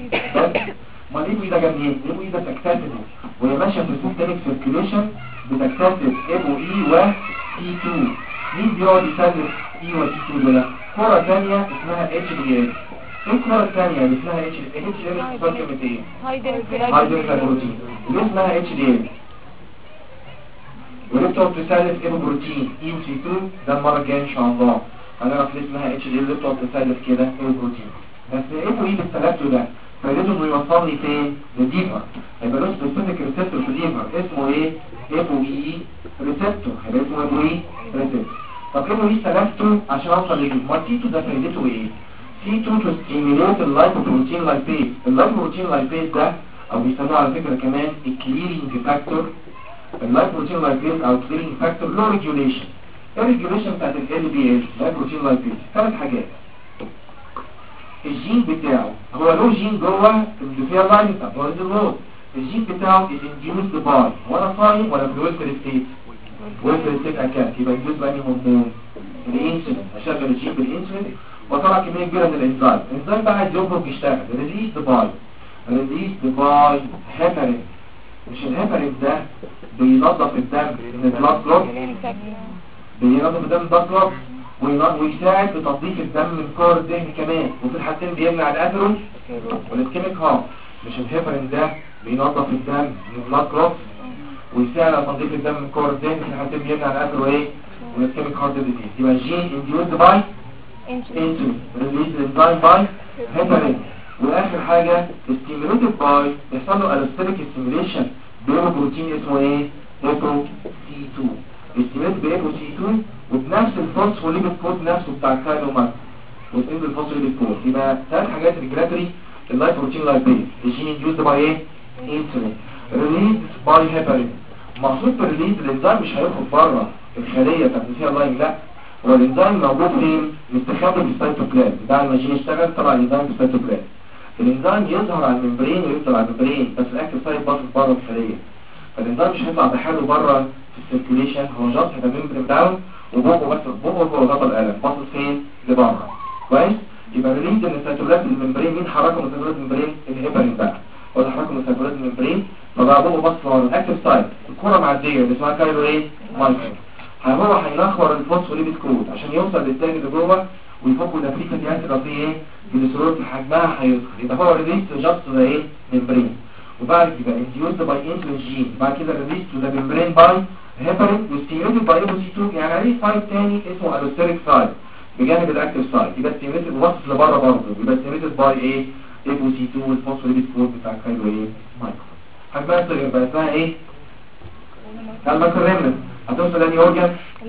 ما الايبو اي ده جاب منين؟ الايبو اي ده تكتسبه وهي ماشيه في السيستميك سيركيوليشن بتكتسب ايبو اي و تي 2. مين بيقعد يسلف اي و تي 2 دول؟ كره ثانيه اسمها اتش دي ال. ايه الكره الثانيه اللي اسمها اتش دي ال؟ اتش دي ال اختصار كلمه ايه؟ هايدروكسي بروتين. اللي اسمها اتش دي ال وليه بتقعد تسلف ايبو بروتين اي و تي 2؟ ده المره الجايه ان شاء الله هنعرف ليه اسمها اتش دي ال. اللي بتقعد تسلف كده ايبو بروتين. بس ايبو اي بالسلفته ده فائدته انه يوصلني فين؟ للليفر. هيبقى له سبيسيفيك ريسبتور في الليفر اسمه ايه؟ ايبو اي ريسبتور. هيبقى اسمه ايبو اي ريسبتور. طب ايبو اي سلفته عشان اوصل للليفر. ما تي 2 ده فائدته ايه؟ تي 2 تو ستيميوليت اللايبوبروتين لايبيز. اللايبوبروتين لايبيز ده او بيسموه على فكره كمان الكليرنج فاكتور. اللايبوبروتين لايبيز او كليرنج فاكتور له ريجوليشن. ايه الريجوليشن بتاعت ال بي اس؟ اللايبوبروتين لايبيز ثلاث حاجات. الجين بتاعه هو له جين جوه الدوفيا لاين بتاع ولد الروز. الجين بتاعه is induced by وانا صايم ولا في الويلفر ستيت؟ ويلفر ستيت اكاد. يبقى induced بأني هرمون الانسولين. اشغل الجين بالانسولين وطلع كميه كبيره من الانزيم. الانزيم بقى عايز يخرج يشتغل released by هيبرين مش الهيبرين ده بينظف الدم من البلاد كلوت، بينظف الدم من البلاد كلوت ويساعد في تنظيف الدم من كور الدهن كمان، وفي الحالتين بيمنع الاثيروس والاسكيميك هارت. مش الهيبرين ده بينظف الدم من البلاد كلوت ويساعد على تنظيف الدم من كور الدهن، في الحالتين بيمنع الاثيروس ايه والاسكيميك هارت ديزيز. يبقى جين انديوسد باي انسولين، ريليز انزايم باي هيبرين. واخر حاجه ستيميوليتد باي، بيحصل له الستريك ستيميوليشن بروتين اسمه ايه ايبو سي 2، ستيميوليت بايبو سي 2 وبنفس الفوسفوليبيد كود نفسه بتاع الكاينومات وستيميوليت الفوسفوليبيد كود. يبقى ثلاث حاجات ريجولاتوري، اللايف بروتين لايبيز، الجين انديوسد باي ايه انسولين، ريليز باي هيبرين. مقصود بالريليز الانزيم مش هيخرج بره الخليه بتاعت فيها لاين، لا هو الانزيم موجود فين؟ مستخبي في السيتوبلازم. بعد ما الجين يشتغل طلع الانزيم في السيتوبلازم، الانزيم يظهر على الممبرين ويفضل على الممبرين، بس الاكتيف سايت باصص بره الخليه، فالانزيم مش هيطلع بحاله بره في السيركيوليشن، هو جاست هيبقى ممبرين داون وبوقه بس، بوقه فوق غطا القلم باصص فين؟ لبره. كويس؟ يبقى ريليز من السيتوبلازم الممبرين. مين حركه من السيتوبلازم الممبرين؟ الهيبرين بقى هو اللي حركه من السيتوبلازم الممبرين، فبقى بوقه باصص لورا الاكتيف سايت، الكره معديه اللي اسمها كايلو ايه؟ مايكرو. هو هينخر الفوسفوليبيد كود عشان يوصل للتاني اللي جوه ويفكوا ده فريكه دي اسيد فيه ايه؟ جليسرول في حجمها هيدخل، يبقى هو ريليز جاست ذا ايه؟ ممبرين. وبعد كده انديوسد باي انسولين جين، بعد كده ريليز تو ذا ممبرين باي هيبرين وستيميوليتد باي ايبو سي 2. يعني عليه سايت تاني اسمه الوستريك سايت بجانب الاكتيف سايت، يبقى ستيميوليتد وصف لبره برضه، يبقى ستيميوليتد باي ايه؟ ايبو سي 2 والفوسفوليبيد كود بتاع كايلو ايه؟ مايكرو. حجمها صغير بقى اسمها ايه؟ المايكرو ريمنت. هتوصل لاني اورجان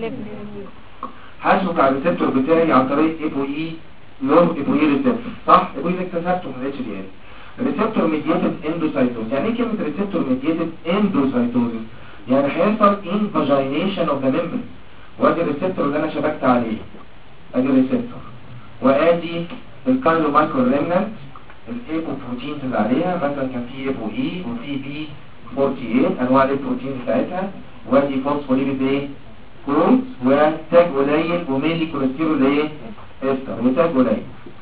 هشبك على الريسبتور بتاعي عن طريق ايبو اي لون ايبو اي ريسبتور، صح؟ ايبو اي اكتسبته من الاتش دي ال. ريسبتور ميديتد اندوسايتوز. يعني ايه كلمه ريسبتور ميديتد اندوسايتوز؟ يعني هيحصل انفاجينيشن اوف ذا ميمبرين، وادي الريسبتور اللي انا شبكت عليه، ادي الريسبتور، وادي الكايلو مايكرو ريمنت الايبو بروتين اللي عليها، مثلا كان في ايبو اي وفي بي 48 انواع البروتين بتاعتها، وادي فوسفوليبيد ايه؟ كروز، وتاج قليل وميلي كوليسترول ايه؟ استر، وتاج قليل.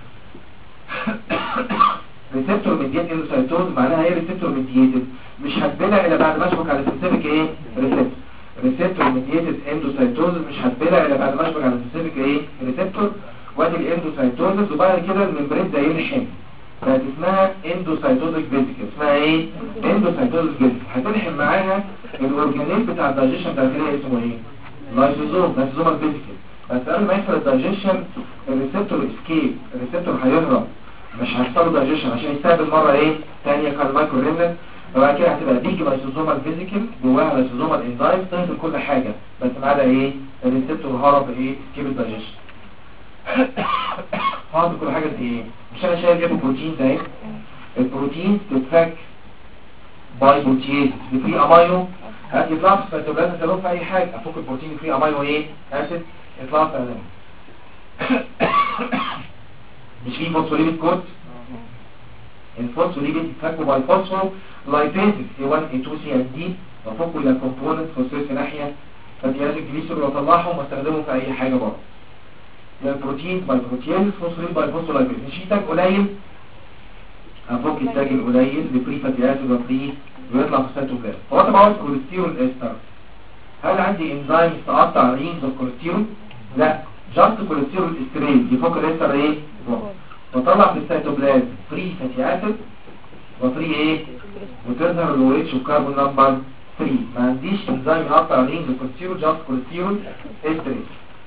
ريسبتور ميديت اندوسايتوز معناها ايه؟ ريسبتور ميديتد مش هتبلع الا بعد ما اشبك على سبيسيفيك ايه؟ ريسبتور. ريسبتور ميديتد اندوسايتوز مش هتبلع الا بعد ما اشبك على سبيسيفيك ايه؟ ريسبتور، وادي الاندوسايتوز، وبعد كده الممبرين ده يلحم، بقت اسمها اندوسايتوزيك فيزيكال. اسمها ايه؟ اندوسايتوزيك فيزيكال. هتلحم معاها الاورجانيل بتاع الدايجيشن بتاع الخليه اسمه ايه؟ لايسوزوم، لايسوزومال فيزيكال. بس قبل ما يحصل الدايجيشن الريسبتور اسكيب، الريسبتور هيهرب، مش هيحصل له دايجيشن عشان يستقبل مره ايه؟ ثانيه كالمايكرو ريمنت، وبعد كده هتبقى ديج لايسوزومال فيزيكال جواها لايسوزومال انزايم تنقل كل حاجه، بس ما عدا ايه؟ الريسبتور هرب ايه؟ سكيب الدايجيشن. هرب كل حاجه دي ايه؟ مش انا شايل ايه بروتين ده ايه؟ البروتين تتفك باي بروتيز بفري امينو يطلع في السيتوبلازم سيلول في اي حاجه، افك البروتين فري امينو ايه؟ اسيد يطلع في الالم. مش في فوسفوليبيد كود؟ الفوسفوليبيد يتفكوا باي فوسفو لايبيز A1 A2 C and D، وافكوا الى كومبوننت فوسفوريس في ناحيه، فدياز الجليسرول واطلعهم واستخدمهم في اي حاجه برضه. يعني البروتين باي بروتيز، فوسفوليبيد باي فوسفولايبيز. مش في تاج قليل، افك التاج القليل بفري فاتي اسيد وفري ويطلع في السيتوبلازم. هو انا بعوز كوليسترول استر، هل عندي انزيم تقطع رينز اوف كوليسترول؟ لا، جاست كوليسترول استريز يفك الاستر ايه؟ وطلع في السيتوبلازم فري فاتي اسيد وفري ايه؟ وتظهر الاو اتش وكربون نمبر 3. ما عنديش انزيم يقطع رينز اوف كوليسترول، جاست كوليسترول استريز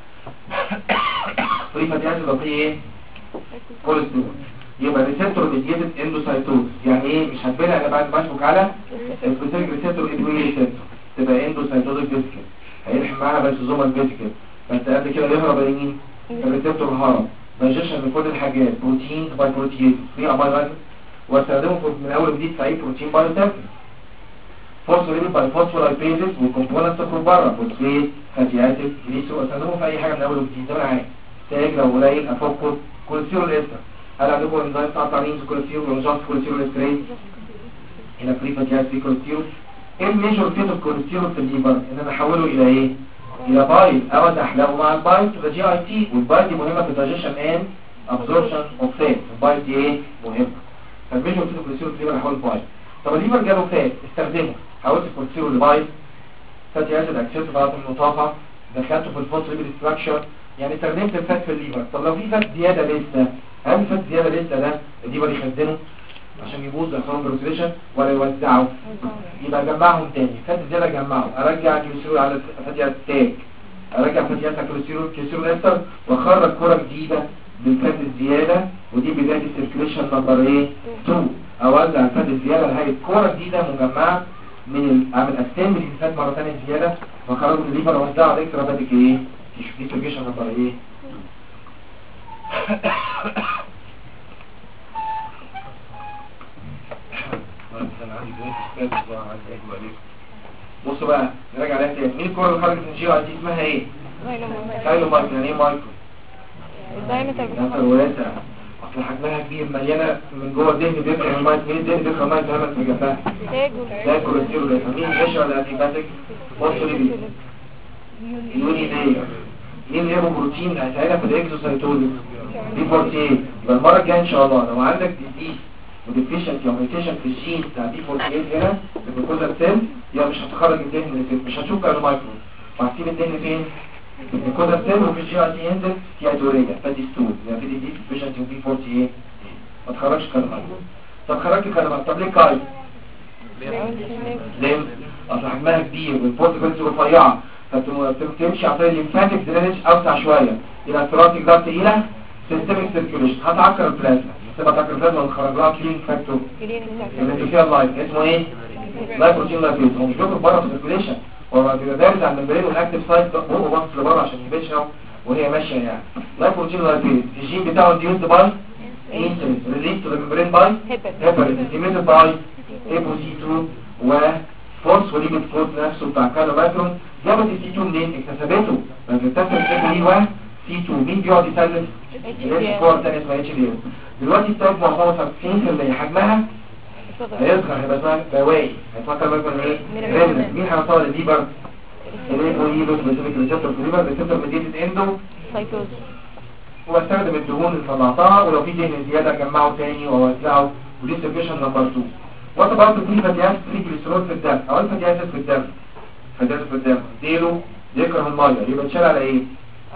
فري فاتي اسيد وفري ايه؟ كوليسترول. يبقى ريسبتور ميديتد اندوسايتوز يعني ايه؟ مش هتبلع الا بعد ما اشبك على السبيسيفيك ريسبتور اندوي ريسبتور، تبقى اندوسايتوزيك فيزيكال، هيلحم معاها بايسوزومال فيزيكال، بس قبل كده يهرب مين؟ الريسبتور هرب، دايجيشن من كل الحاجات، بروتين باي بروتيز في امينو اسيد، واستخدمه من اول وجديد في اي بروتين باي تاكل، فوسفوليبيد باي فوسفولايبيزز وكومبوننتس تخرج بره، فوسفيت فاتي اسيد جليسرول، واستخدمه في اي حاجه من اول وجديد زي ما انا عايز. تاج لو قليل افكه كوليسترول استر. هل عندكم انزيم تقطع رينز كوليسترول ولا جاست كوليسترول استريز؟ هنا فري فاتي اسيد كوليسترول. ايه الميجور فيت الكوليسترول في الليفر؟ ان انا احوله الى ايه؟ الى بايل، او احلقه مع البايل تبقى جي اي تي، والبايل دي مهمه في الدايجيشن اند ابزوربشن اوف فات، البايل دي ايه؟ مهمه. فالميجور فيت الكوليسترول في الليفر احوله بايل. طب الليفر جاله فات استخدمه، حولت الكوليسترول لبايض، فاتي اسيد اكسسه بعد النطاقه، دخلته في الفوسفوليبيد ستراكشر، يعني استخدمت الفات في الليفر. طب لو في فات زياده لسه، هل الفات زياده لسه ده الليفر يخزنه عشان يبوظ يحصل بروتريشن ولا يوزعه؟ يبقى جمعهم تاني، فات زياده جمعه، ارجع الكوليسترول على فاتي التاج، ارجع فاتي اسيد كوليسترول استر، واخرج كره جديده بالفات الزياده، ودي بدايه السيركيليشن نمبر ايه 2. اوزع الفات الزياده لهيئه كره جديده مجمعه من اعمل اسامبلي الفات مره ثانيه زياده، واخرجه من الليفر واوزعه على اكسترا فاتيك ايه دي سيركيليشن نمبر ايه. بصوا بقى نراجع عليها تاني. مين الكره اللي خرجت من جي دي اسمها ايه؟ كايلو مايكرو. يعني ايه مايكرو؟ الدايمتر نفر واسع، اصل حجمها كبير مليانه من جوه الدهن بيبقى المايك. مين الدهن بيبقى المايك هنا في جنبها؟ ده كوليسترول. ده مين القشره الانتيباتيك فوسفوليبيد يوني دي. مين الهيموبروتين اللي هيساعدها في الاكزوسايتوزيس دي 48. يبقى المره الجايه ان شاء الله لو عندك ديزيز وديفيشنسي او ميوتيشن في الجين بتاع دي 48 هنا في الجلوكوزا سيل، يبقى مش هتخرج الدهن اللي فيه، مش هتشوف كايلو مايكرو، وهتسيب الدهن فين؟ الجلوكوزا سيل، وفي الجي ار تي ينزل تياتوريا فادي ستول، يعني في ديزيز ديفيشنسي وفي 48 ما تخرجش كايلو مايكرو. طب خرجت كايلو مايكرو، طب ليه كايلو؟ ليه؟ اصل حجمها كبير والبورتيكلز رفيعه، فتمشي عن طريق الليمفاتيك درينج اوسع شويه الى الثراتيك ضغط الى سيستميك سيركيوليشن، هتعكر البلازما. تبقى تعكر البلازما ونخرج لها كلين فاكتور اللي فيها اللايف اسمه ايه؟ لايف بروتين لايفيز. هو مش بيخرج بره في السيركيوليشن، هو بيبقى دارس على الممبرين والاكتيف سايت فوق وبص لبره عشان يبيشها وهي ماشيه. يعني لايف بروتين لايفيز الجين بتاعه انديوسد باي انسولين ريليز تو ذا ممبرين باي هيبرين ستيميوليتد باي ايبو سي 2 وفوسفوليبيد كود نفسه بتاع كانو ماكرون. جابت السي 2 منين؟ اكتسبته لما بتكتسب السي 1 سي 2. مين بيقعد يسلم؟ الاتش كور ثانيه اسمها اتش دي. دلوقتي التاج معظمها 90% حجمها هيصغر، هيبقى اسمها بواقي، هيسمها كانو ماكرون ايه؟ ريمنت. مين هيوصل للليبر؟ الايبو سبيسيفيك ريسبتور في الليبر، ريسبتور ميديتد اندو سايتوز. واستخدم الدهون اللي طلعتها، ولو في دهن زياده اجمعه تاني واوزعه، ودي سيركيشن نمبر 2. وات اباوت في فاتيات في جليسرول في الدم او الفاتيات في الدم؟ فاتيات في الدم ديله يكره الميه، يبقى تشال على ايه؟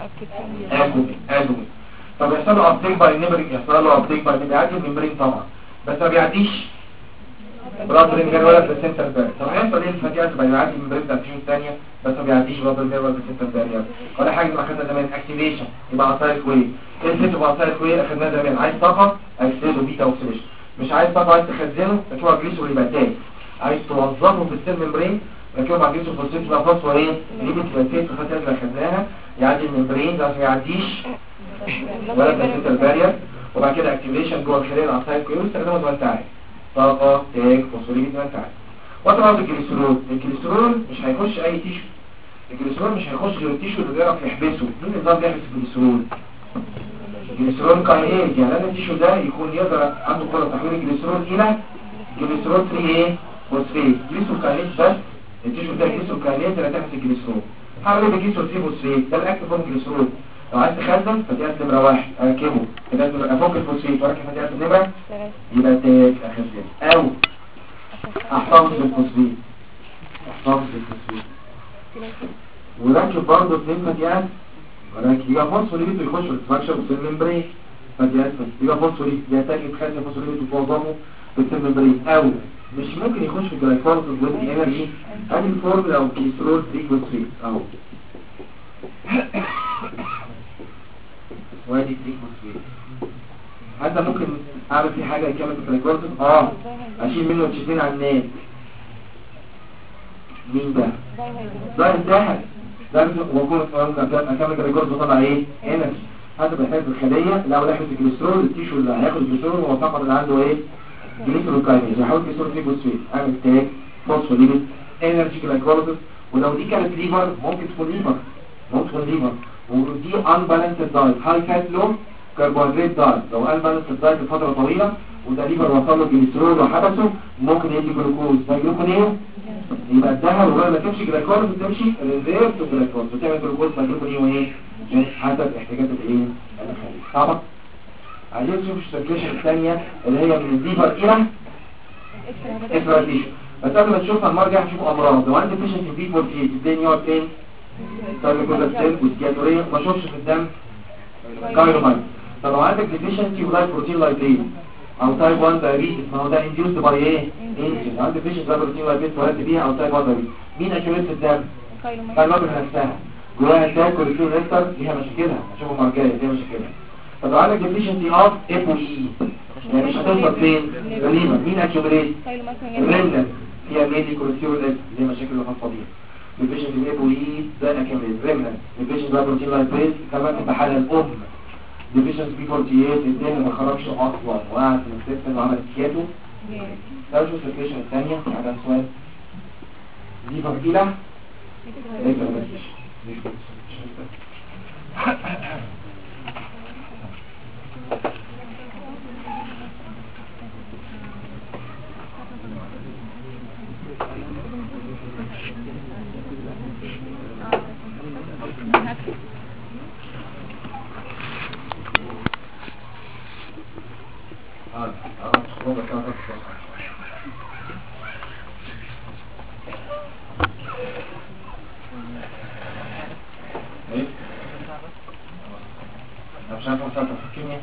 اجومي. طب يحصل له ابتيك باي نيمبرين، يحصل له ابتيك باي نيمبرين، يعدي الممبرين طبعا بس ما بيعديش بلاد رينجر ولا بلاسنتر بارير. طب هيحصل ايه الفاتيات باي يعدي الممبرين بتاع الفيوم الثانيه بس ما بيعديش بلاد رينجر ولا بلاسنتر بارير ولا حاجه. ما خدنا زمان اكتيفيشن يبقى اسايل كوي، ايه الفيتو باسايل كوي اخدناه زمان. عايز طاقه اكسيدو بيتا اوكسيديشن، مش عايز طاقه عايز تخزنه تكون جليسرول يبقى تاني، عايز توظفه في السيل ممبرين لكن مع جليسرول فوسفيت يبقى فوسفور ايه ليبيد فوسفيت. الخطوات اللي خدناها يعدي الممبرين ده ما يعديش ولا بلاسنتر بارير، وبعد كده اكتيفيشن جوه الخليه الاسايل كوي واستخدامه زي ما انت عايز، طاقه تاج فوسفوريد زي ما انت عايز. وطبعا الجليسرول مش هيخش اي تيشو، الجليسرول مش هيخش غير التيشو اللي بيعرف يحبسه. مين النظام بيحبس الجليسرول؟ الجليسرول كاينيز، يعني لازم التيشو ده يكون يقدر عنده قدره تحويل الجليسرول الى جليسرول 3 ايه فوسفيت. جليسرول كاينيز بس التيشو ده جليسرول كاينيز اللي هتحبس الجليسرول. حاول يبقى جليسرول 3 فوسفيت ده الاكتيف فورم جليسرول. لو عايز تخزن فتيات نمره 1 اركبه كده افك الفوسفيت واركب فتيات نمره يبقى تاج اخزن او احتفظ بالفوسفيت، احتفظ بالفوسفيت وركب برضه 2 فتيات ولكن يبقى فوسفوليبيد يخش في الستراكشر في الممبرين فتيات يبقى فوسفوليبيد يحتاج يتخزن فوسفوليبيد وتوظفه في الممبرين، او مش ممكن يخش في الجلايكوليسيس ويدي انرجي. ادي الفورمولا او كيسترول 3 فوسفيت اهو وادي 3 فوسفيت. حتى ممكن اعمل فيه حاجه يكمل في الجلايكوليسيس اشيل منه تشيلين على الناس. مين ده؟ ده الذهب ده وكون اكمل الجلايكوليسيس طبعا ايه انرجي. هذا بيحتاج الخليه لو لاحظ الكوليسترول التيشو اللي هياخد الكوليسترول هو فقط اللي عنده ايه جليسرول كاينيز، يحاول كوليسترول 3 فوسفيت اعمل تاج فوسفوليبيد انرجي جلايكوليسيس. ولو دي كانت ليفر ممكن تكون ليفر ودي unbalanced دايت هاي فات لو كربوهيدرات دايت. لو unbalanced دايت لفتره طويله وده ليفر وصل له جليسرول وحبسه ممكن يدي جلوكوز. ده جلوكوز ايه يبقى الدهب وغير ما تمشي جلايكوليسيس تمشي ريفيرس جلايكوليسيس وتعمل جلوكوز جلوكوز ايه حسب احتياجات الايه الخليه. طبعا عايزين نشوف السيركيشن الثانيه اللي هي من الليفر الى افراتيشن. بس قبل ما تشوفها المره الجايه هتشوفوا امراض. لو عندي ديفيشنسي بي 48 الدنيا يقعد فين؟ سايكوزاستين وسكياتورين ما اشوفش في الدم كايرومايت. طب لو عندك ديفيشنسي ولايت بروتين لايبيز او تايب 1 دايابيتس، ما هو ده انديوست باي ايه؟ انسولين. لو عندك ديفيشنسي ولايت بروتين لايبيز اتولدت بيها او تايب 1 دايابيتس، مين اكيوريت في الدم؟ كايرومايت نفسها جواها تاك كوليسترول ريستر فيها مشاكلها، هنشوفها المره الجايه فيها مشاكلها. طب لو عندك ديفيشنسي اوف اف واي يعني مش هتوصل فين؟ غالبا مين اكيوريت؟ الرنة فيها ميدي كوليسترول ريستر دي مشاكل الخاصه بيها. ديفيشنسي اف واي ده اكيوريت رنة. ديفيشنسي ولايت بروتين لايبيز كمان تبقى حاله الام. ديفيشنسي بي 48 الدنيا ما خرجش اصلا وقعد في السيستم وعمل كياتو. تعالوا نشوف السيتويشن الثانيه على سؤال دي فرقيله ليس مفيش. مش عارف مسافة في الكيمياء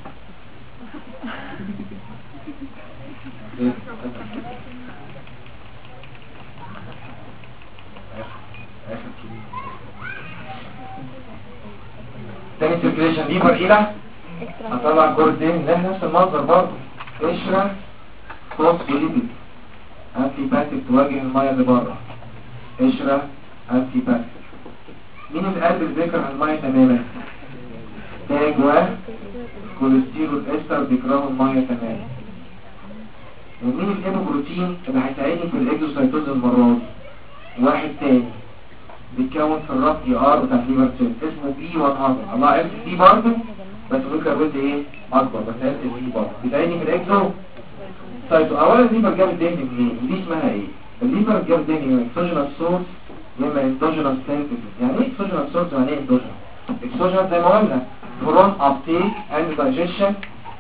تاني سيركيليشن ليفر إلى هطلع كورتين ده نفس المنظر برضه قشرة فوسفوليبيد أنتي باسيك تواجه المية اللي بره قشرة أنتي باسيك. مين اللي قلب الذكر عن المية تماما؟ تاج كوليسترول استر بيكرهوا الميه تماما. ومين الهيموجلوبين اللي هيساعدني في الاكزوسايتوز المره دي؟ واحد تاني بيتكون في الرف دي ار بتاع الليفر سيل اسمه بي 100. الله عرفت دي برضه بس ممكن اقول ايه اكبر بس عرفت دي برضه بيساعدني في الاكزو سايتو. اولا الليفر جاب الدهن منين؟ ودي اسمها ايه؟ الليفر جاب الدهن من اكسوجينوس سورس يا اندوجينوس سينثيسيس. يعني ايه اكسوجينوس سورس يعني ايه اندوجينوس؟ اكسوجينوس زي ما قلنا from uptake and digestion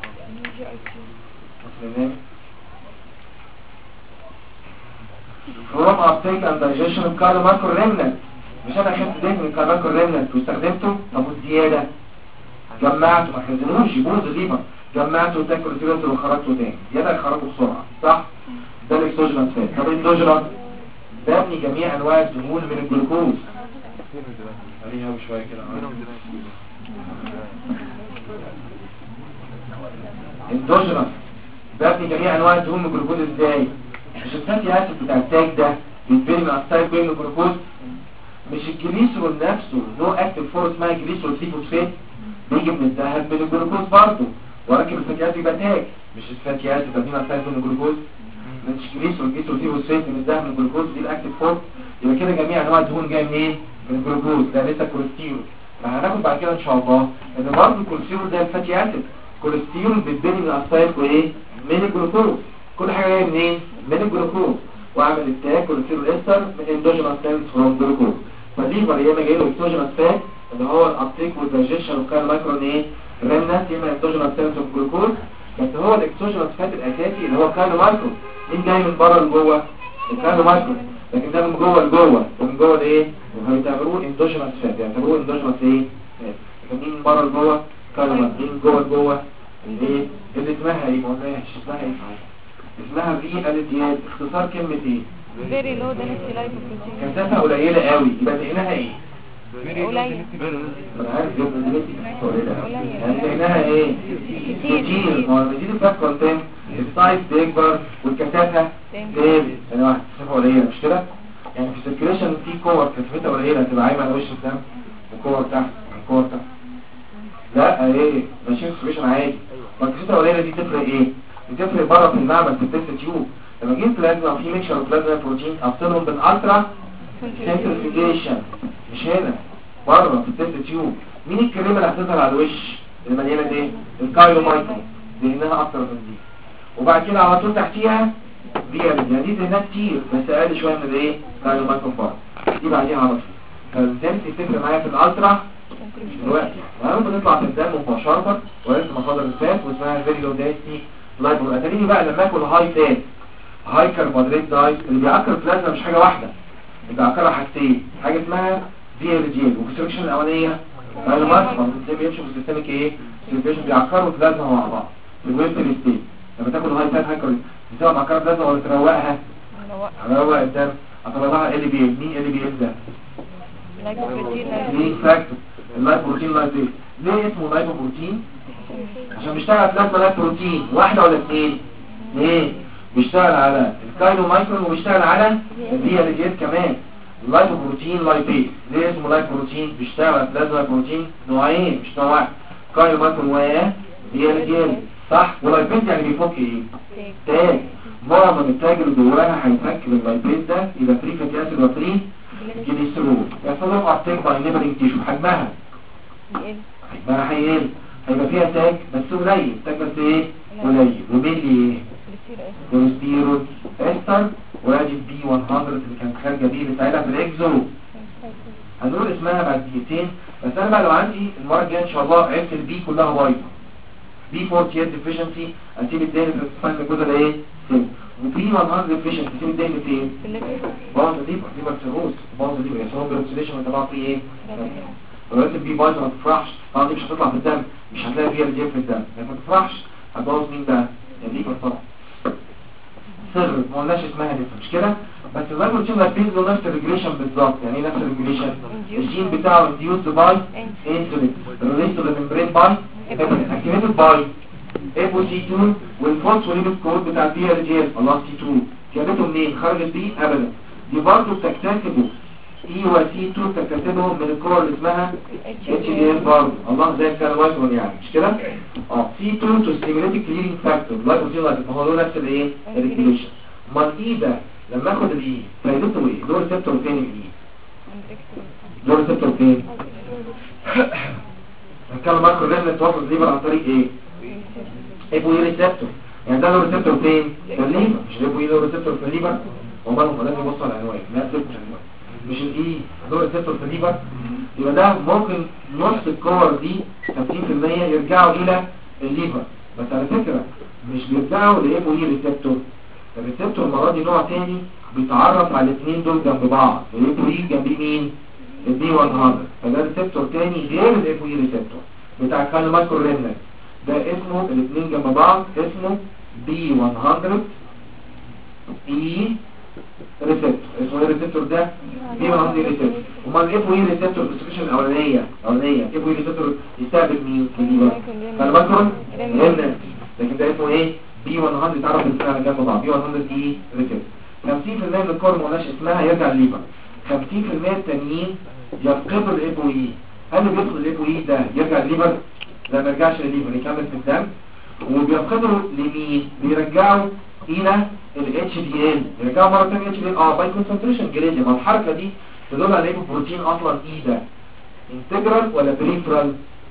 from uptake and digestion of cardiomyocyte remnant. مش انا اخدت ده من cardiomyocyte remnant واستخدمته طب والزياده جمعته ما خزنوش يبوظ الليفر جمعته وتاكل الفيروس وخرجته تاني زياده خرجه بسرعه صح. ده الاكسوجينوس فات. طب الاندوجينوس بني جميع انواع الدهون من الجلوكوز عليها شويه كده اندوجينوس بيبني جميع انواع الدهون من الجلوكوز ازاي؟ مش الفاتي اسيد بتاع التاج ده بيتبني من اسيتايل كوين الجلوكوز. مش الجليسرول نفسه نو اكتيف فور اسمها جليسرول سيفوسفيت بيجي من الذهب من الجلوكوز برضه ولكن الفاتي اسيد يبقى تاج. مش الفاتي اسيد بيبني من اسيتايل كوين الجلوكوز مش جليسرول سيفوسفيت من الذهب من الجلوكوز دي الاكتيف فور. يبقى كده جميع انواع الدهون جايه منين؟ من الجلوكوز. ده لسه كوليسترول. فهناخد بعد كده ان شاء الله ان برضه الكوليسترول ده الفاتي اسيد كوليسترول بيتبني من اسيتايل وايه؟ من الجلوكوز. كل حاجه جايه منين؟ من الجلوكوز. واعمل التاج كوليسترول استر من اندوجينوس سيلز فروم جلوكوز. فدي مريمه جايه له اكسوجينوس فات اللي هو الابتيك والدايجيشن وكان مايكرون ايه؟ ريمنانت يبقى اندوجينوس سيلز اوف جلوكوز. بس هو الاكسوجينوس فات الاساسي اللي هو كان مايكرون. مين جاي من بره لجوه؟ الكان مايكرون. لكن ده من جوه لجوه ومن جوه لايه؟ وهيعتبروه اندوجينوس فات يعتبروه اندوجينوس ايه؟ لكن مين من بره لجوه؟ كان مايكرون. جوه لجوه ايه اللي اسمها ايه؟ ما قلناش اسمها ايه؟ اسمها في الاتياد. اختصار كلمه ايه؟ very low density lipoprotein. كثافه قليله قوي يبقى لقيناها ايه؟ قليل. انا عارف جبنا دلوقتي قليله يعني لقيناها ايه؟ كتير. ما هو بيزيد الفات كونتنت السايز بيكبر والكثافه تقل. ثانيه واحده كثافه قليله مش كده؟ يعني في السيركيليشن في كور كثافتها قليله هتبقى عايمه على وش الدم وكور تحت وكور تحت. لا ايه ماشيين سيركيليشن عادي. ما الكثافه القليله دي تفرق ايه؟ بتفرق بره في المعمل في التست تيوب. لما جيت بلازما في ميكشر بلازما بروتين افصلهم بالالترا سنترفيجيشن مش هنا بره في التست تيوب. مين الكريمه اللي هتظهر على الوش المليانه دي؟ الكايرومايكرو دهنها اكتر من دي. وبعد كده على طول تحتيها فيال يعني دي دهنها كتير بس اقل شويه من الايه؟ كايرومايكرو فار دي بعديها على طول. فالدنسي تفرق معايا في الالترا دلوقتي وهنا بتطلع في الدم مباشره ولازم مصادر الفات واسمها فيري لو دايستي لايبر. اتاريني بقى لما اكل هاي فات هاي كربوهيدرات دايت اللي بيعكر البلازما مش حاجه واحده، اللي بيعكرها حاجتين، حاجه اسمها دي ال جي وفي السكشن الاولانيه المصفى السيستم يمشي في السيستمك ايه سيرفيشن بيعكروا البلازما مع بعض في الويسترن ستيت. لما تاكل هاي فات هايكر بتبقى معكره البلازما ولا تروقها؟ تروق الدم. هتطلعها ال بي ال. مين ال بي ال ده؟ ليه فاكتور اللايبوبروتين لايبيز. ليه اسمه لايبوبروتين؟ عشان بيشتغل على بلازما لايبوبروتين واحده ولا اثنين؟ ايه بيشتغل على الكايلو مايكرون وبيشتغل على الدي ال جي كمان. اللايبوبروتين لايبيز ليه اسمه لايبوبروتين؟ بيشتغل على بلازما لايبوبروتين نوعين مش نوع واحد، كايلو مايكرون و دي ال جي صح. ولايبيز يعني بيفك ايه؟ تاج. معظم التاج اللي جواها هيفك باللايبيز ده يبقى فري فاتي اسيد وفري جليسرول. يحصل لهم ابتيك باي نيبرنج تيشو. حجمها هيقل، هيبقى فيها تاج بس قليل، تاج بس ايه قليل. ومين ايه؟ كوليسترول استر وادي البي 100 اللي كانت خارجه دي بتاعتها في الاكزو. هنقول اسمها بعد دقيقتين. بس انا بقى لو عندي المره الجايه ان شاء الله عرفت البي كلها بايظه، بي 48 ديفيشنسي اسيب الدين في السباين الجزء ايه وبي 100 ديفيشنسي اسيب الدين فين؟ باظ دي سيروس، باظ دي يسموه بريكسيليشن وطلع فيه ايه؟ لو لقيت البي بايظه ما تفرحش، طبعا دي مش هتطلع في الدم، مش هتلاقي فيها الجيب في الدم، لما ما تفرحش هتبوظ مين بقى؟ الليفر طبعا. سر ما قلناش اسمها لسه مش كده؟ بس اللايبوبروتين لايبيز له نفس الريجوليشن بالظبط. يعني ايه نفس الريجوليشن؟ الجين بتاعه انديوسد باي انسولين ريليسد للممبرين باي اكتيفيتد باي ايبو سي 2 والفوسفوليبيد كود بتاع البي ال جي الله سي 2 جابته منين؟ خرجت بيه ابدا. دي برضه بتكتسبه اي وسي 2 بتكتسبهم من الكور اللي اسمها اتش دي ال برضه الله زي الكالوايتون يعني مش كده؟ سي 2 تو ستيميوليت كليرنج فاكتور لايبوبروتين لايبيز هو له نفس الايه؟ الريجوليشن. امال ايه ده؟ لما اخد الاي فايدته ايه؟ له ريسبتور فين الاي؟ له ريسبتور فين؟ هنتكلم ماركو ريزن توصل الليفر عن طريق ايه؟ ايبو اي ريسبتور. يعني ده له ريسبتور فين؟ في الليفر. مش الايبو اي له ريسبتور في الليفر؟ امال لازم يبص على العنوان لا ريسبتور العنوان مش الاي له ريسبتور في الليفر. يبقى ده ممكن نص الكور دي 50% يرجعوا الى الليفر. بس على فكره مش بيرجعوا لايبو اي ريسبتور. الريسبتور المره دي نوع تاني بيتعرف على الاثنين دول جنب بعض. الايبو اي جنب مين؟ البي 100. فده ريسبتور تاني غير الايبو اي ريسبتور بتاع الكالو مايكرو رينال. ده اسمه الاثنين جنب بعض اسمه بي 100 اي ريسبتور. اسمه ايه الريسبتور ده؟ بي 100 ريسبتور. امال الايبو اي ريسبتور السكشن الاولانيه الايبو اي ريسبتور يستقبل مين؟ كالو مايكرو رينال. لكن ده اسمه ايه؟ بي 100 يتعرف الاثنين على جنب بعض بي 100 اي ريسبتور. 50% من الكور ما قلناش اسمها يرجع الليفر. 50% التانيين يفقدوا الايبو اي. هل اللي بيفقد الايبو اي ده يرجع الليفر؟ لا ما يرجعش للليفر يكمل في الدم. وبيفقدوا لمين؟ بيرجعوا الى الاتش دي ال. يرجعوا مره ثانيه اتش دي ال باي كونسنتريشن جريدينت. الحركه دي تدل على ايه؟ بروتين اصلا اي ده انتجرال ولا بريفرال؟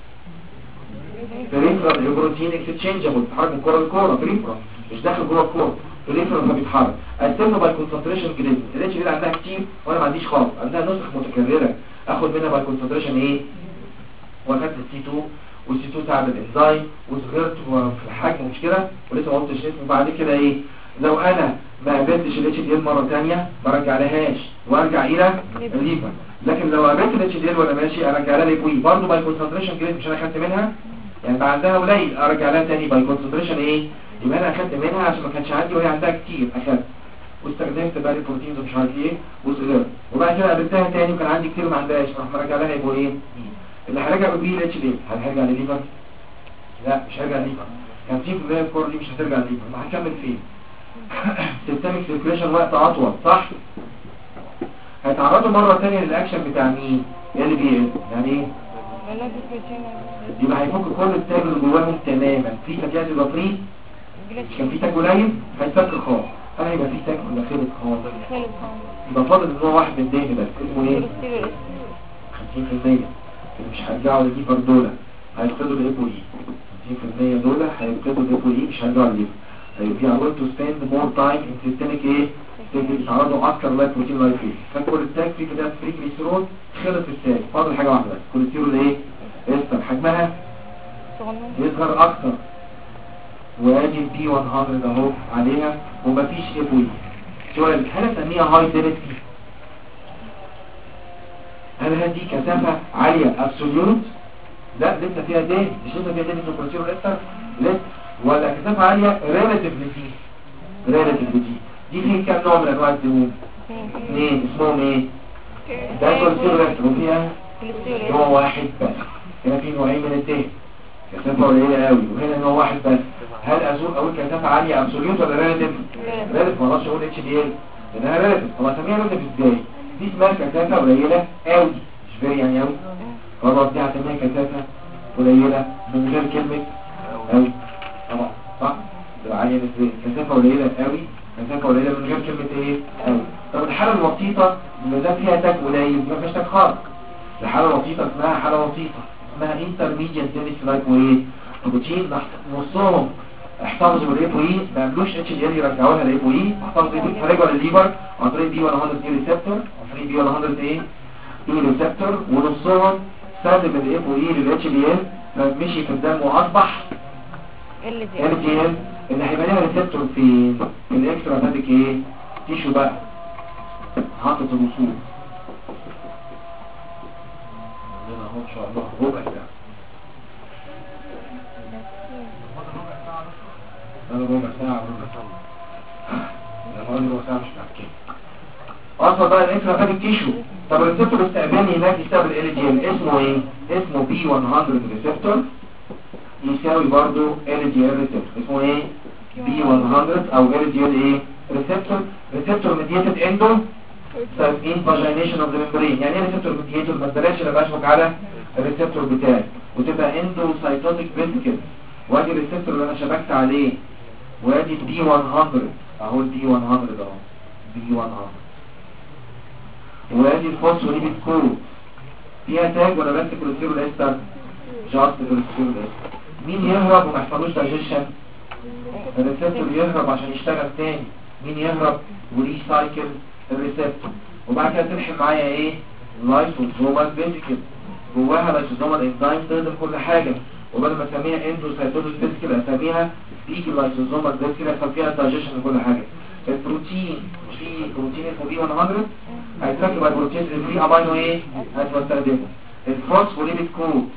بريفرال. البروتين اكستشينجبل بيتحرك من كوره لكوره. بريفرال مش داخل جوه الكوره. بريفرال فبيتحرك. قسمنا باي كونسنتريشن جريدينت. الاتش دي ال عندها كتير وانا ما عنديش خالص. عندها نسخ متكرره اخد منها باي كونسنتريشن ايه؟ واخدت السي 2 والسي 2 تعب الانزيم وصغرت في الحجم مش كده ولسه ما قلتش اسمه. بعد كده ايه؟ لو انا ما قابلتش الاتش دي ال مره ثانيه ما ارجعلهاش وارجع الى الليفر. لكن لو قابلت الاتش دي ال وانا ماشي ارجع لها ليبوي برضه باي كونسنتريشن جريد مش انا اخدت منها يعني بقى عندها قليل ارجع لها ثاني باي كونسنتريشن ايه؟ يبقى انا اخدت منها عشان ما كانش عندي وهي عندها كتير اخدت واستخدمت بقى البروتينز ومش عارف ايه وصغرت. وبعد كده قابلتها ثاني وكان عندي كتير ما عندهاش راح مرجع لها يبقى ايه؟ اللي هرجع بيه الاتش دي هل هرجع لليفر؟ لا مش هرجع لليفر. كان في بدايه الكور دي مش هترجع لليفر. ما هكمل فين؟ سيستميك سيركيوليشن وقت اطول صح؟ هيتعرضوا مره ثانيه للاكشن بتاع مين؟ ال بي ال. يعني ايه؟ يبقى هيفك كل التاج اللي جواهم تماما. في فكات يبقى فري مش كان في تاج قليل هيتفك خالص. هل هيبقى في تاج ولا خلط خالص؟ يبقى فاضل نوع واحد من الدهن بس اسمه ايه؟ 50% اللي مش هيرجعوا للليفر دول هيفقدوا الايبو اي. 50% دول هيفقدوا الايبو اي مش هيرجعوا للليفر. هيبقوا to spend more time in systemic ايه؟ يتعرضوا اكتر لايبوبروتين لايبيز. فكل التاج في كده فري جليسرول خلص التاج فاضل حاجه واحده بس كوليسترول ايه؟ استر حجمها يصغر اكتر وادي البي 100 اهو عليها ومفيش اف وي. سؤال، هل اسميها هاي دينستي؟ هل هذه كثافة عالية ابسوليوت؟ لا لسه فيها تاني، مش لسه فيها تاني سوبرسيرو لسه لسه، ولا كثافة عالية ريلاتيف لدي. ريلاتيف لدي دي فيه كام نوع من انواع الدهون؟ اثنين، اسمهم ايه؟ ده كوليسترول لسه وفيها نوع واحد بس. هنا في نوعين من الدهن، كثافة قليلة قوي، وهنا نوع واحد بس. هل اقول كثافة عالية ابسوليوت ولا ريلاتيف؟ ريلاتيف. ما اقدرش اقول اتش دي ال لانها ريلاتيف. طب اسميها ريلاتيف ازاي؟ دي اسمها كثافة قليلة قوي، مش فيري يعني قوي. خلاص دي هسميها كثافة قليلة من غير كلمة قوي طبعا، صح؟ تبقى عالية نسبيا. كثافة قليلة قوي، كثافة قليلة من غير كلمة ايه؟ قوي. طب الحالة الوسيطة اللي ده فيها تاج قليل ما فيهاش تاج خالص. الحالة الوسيطة اسمها حالة وسيطة، اسمها intermediate density like وايه؟ بروتين نصهم احتفظوا بالاف واي، ما يعملوش اتش دي ال يرجعوها للاف واي، احتفظوا فرجعوا للليفر عن طريق بي 100 دي ريسبتور، عن طريق بي 100 ايه؟ دي ريسبتور، ونصهم سلم الاف واي للاتش دي ال فمشي في الدم واصبح ال دي ال اللي هيبقى لها ريسبتور في الاكسترا فاتيك ايه؟ تيشو بقى حاطط الوصول. اهو ان شاء الله ربع ساعه. انا ربع ساعه لما ربع ساعه مش محكي اصلا بقى الاكسترا فاتيك تيشو. طب الريسبتور الاستقبالي هناك يستقبل ال دي ال اسمه ايه؟ اسمه بي 100 ريسبتور، يساوي برضو ال دي ال ريسبتور. اسمه ايه؟ بي 100 او ال دي ال ايه؟ ريسبتور. ريسبتور ميديتد اندو سايتين فاجينيشن اوف ذا ميمبرين. يعني ايه ريسبتور ميديتد؟ ما تبلاش انا بشبك على الريسبتور بتاعي وتبقى اندو سايتوتيك فيسيكل، وادي الريسبتور اللي انا شبكت عليه، وادي البي 100 اهو البي 100 اهو بي 100، وادي الفوسفوليبيد كود فيها تاج ولا بس كوليسترول استر؟ جاست كوليسترول استر. مين يهرب وما يحصلوش دايجيشن؟ الريسبتور يهرب عشان يشتغل تاني. مين يهرب وريسايكل؟ الريسبتور. وبعد كده تلحم معايا ايه؟ لايسوزومال فيسيكل، جواها لايسوزومال انزيم تهضم كل حاجه، وبدل ما اسميها اندوسايتوزيس فيسيكل اسميها سبيكي لايسوزومال فيسيكل يحصل فيها دايجيشن لكل حاجه. البروتين، في بروتين اسمه بي 100 هيتركب على البروتين الفري امينو ايه؟ هتستخدمه. الفوسفوليبيد كود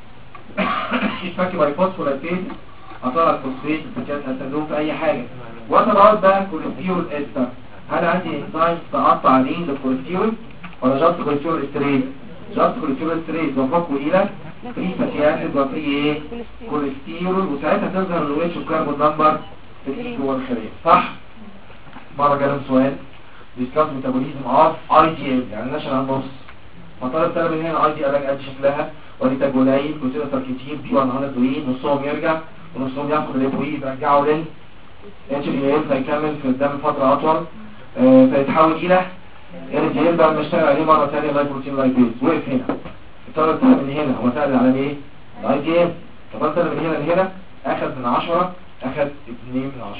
يتركب على الفوسفوليبيد اطلع الفوسفيت هستخدمه في اي حاجه. وانا بقعد بقى كوليسترول استر. هل عندي انزيم تقطع رين للكوليسترول ولا جاست كوليسترول استريت؟ جاست كوليسترول استريت وفقه الى فري فاتي اسيد وفري ايه؟ كوليسترول، وساعتها تظهر الويتش والكربون نمبر في جوه الخليه، صح؟ مرة جالهم سؤال ديسكاس ميتابوليزم اوف اي دي ال، يعني ناشونال نص، فطلب من هنا اي دي ال قد شكلها ودي تاج قليل وسيلة كتير بي 100 دوين، نصهم يرجع ونصهم ياخد الاف واي يرجعوا لل اتش دي ال فيكمل في الدم فترة اطول، فيتحول الى ال دي ال بعد ما اشتغل عليه مرة ثانية لاي بروتين لاي بيز. وقف هنا اضطر طلب من هنا، هو سأل على ايه؟ الاي دي ال، فطلب من هنا لهنا اخذ من 10 اخذ 2 من 10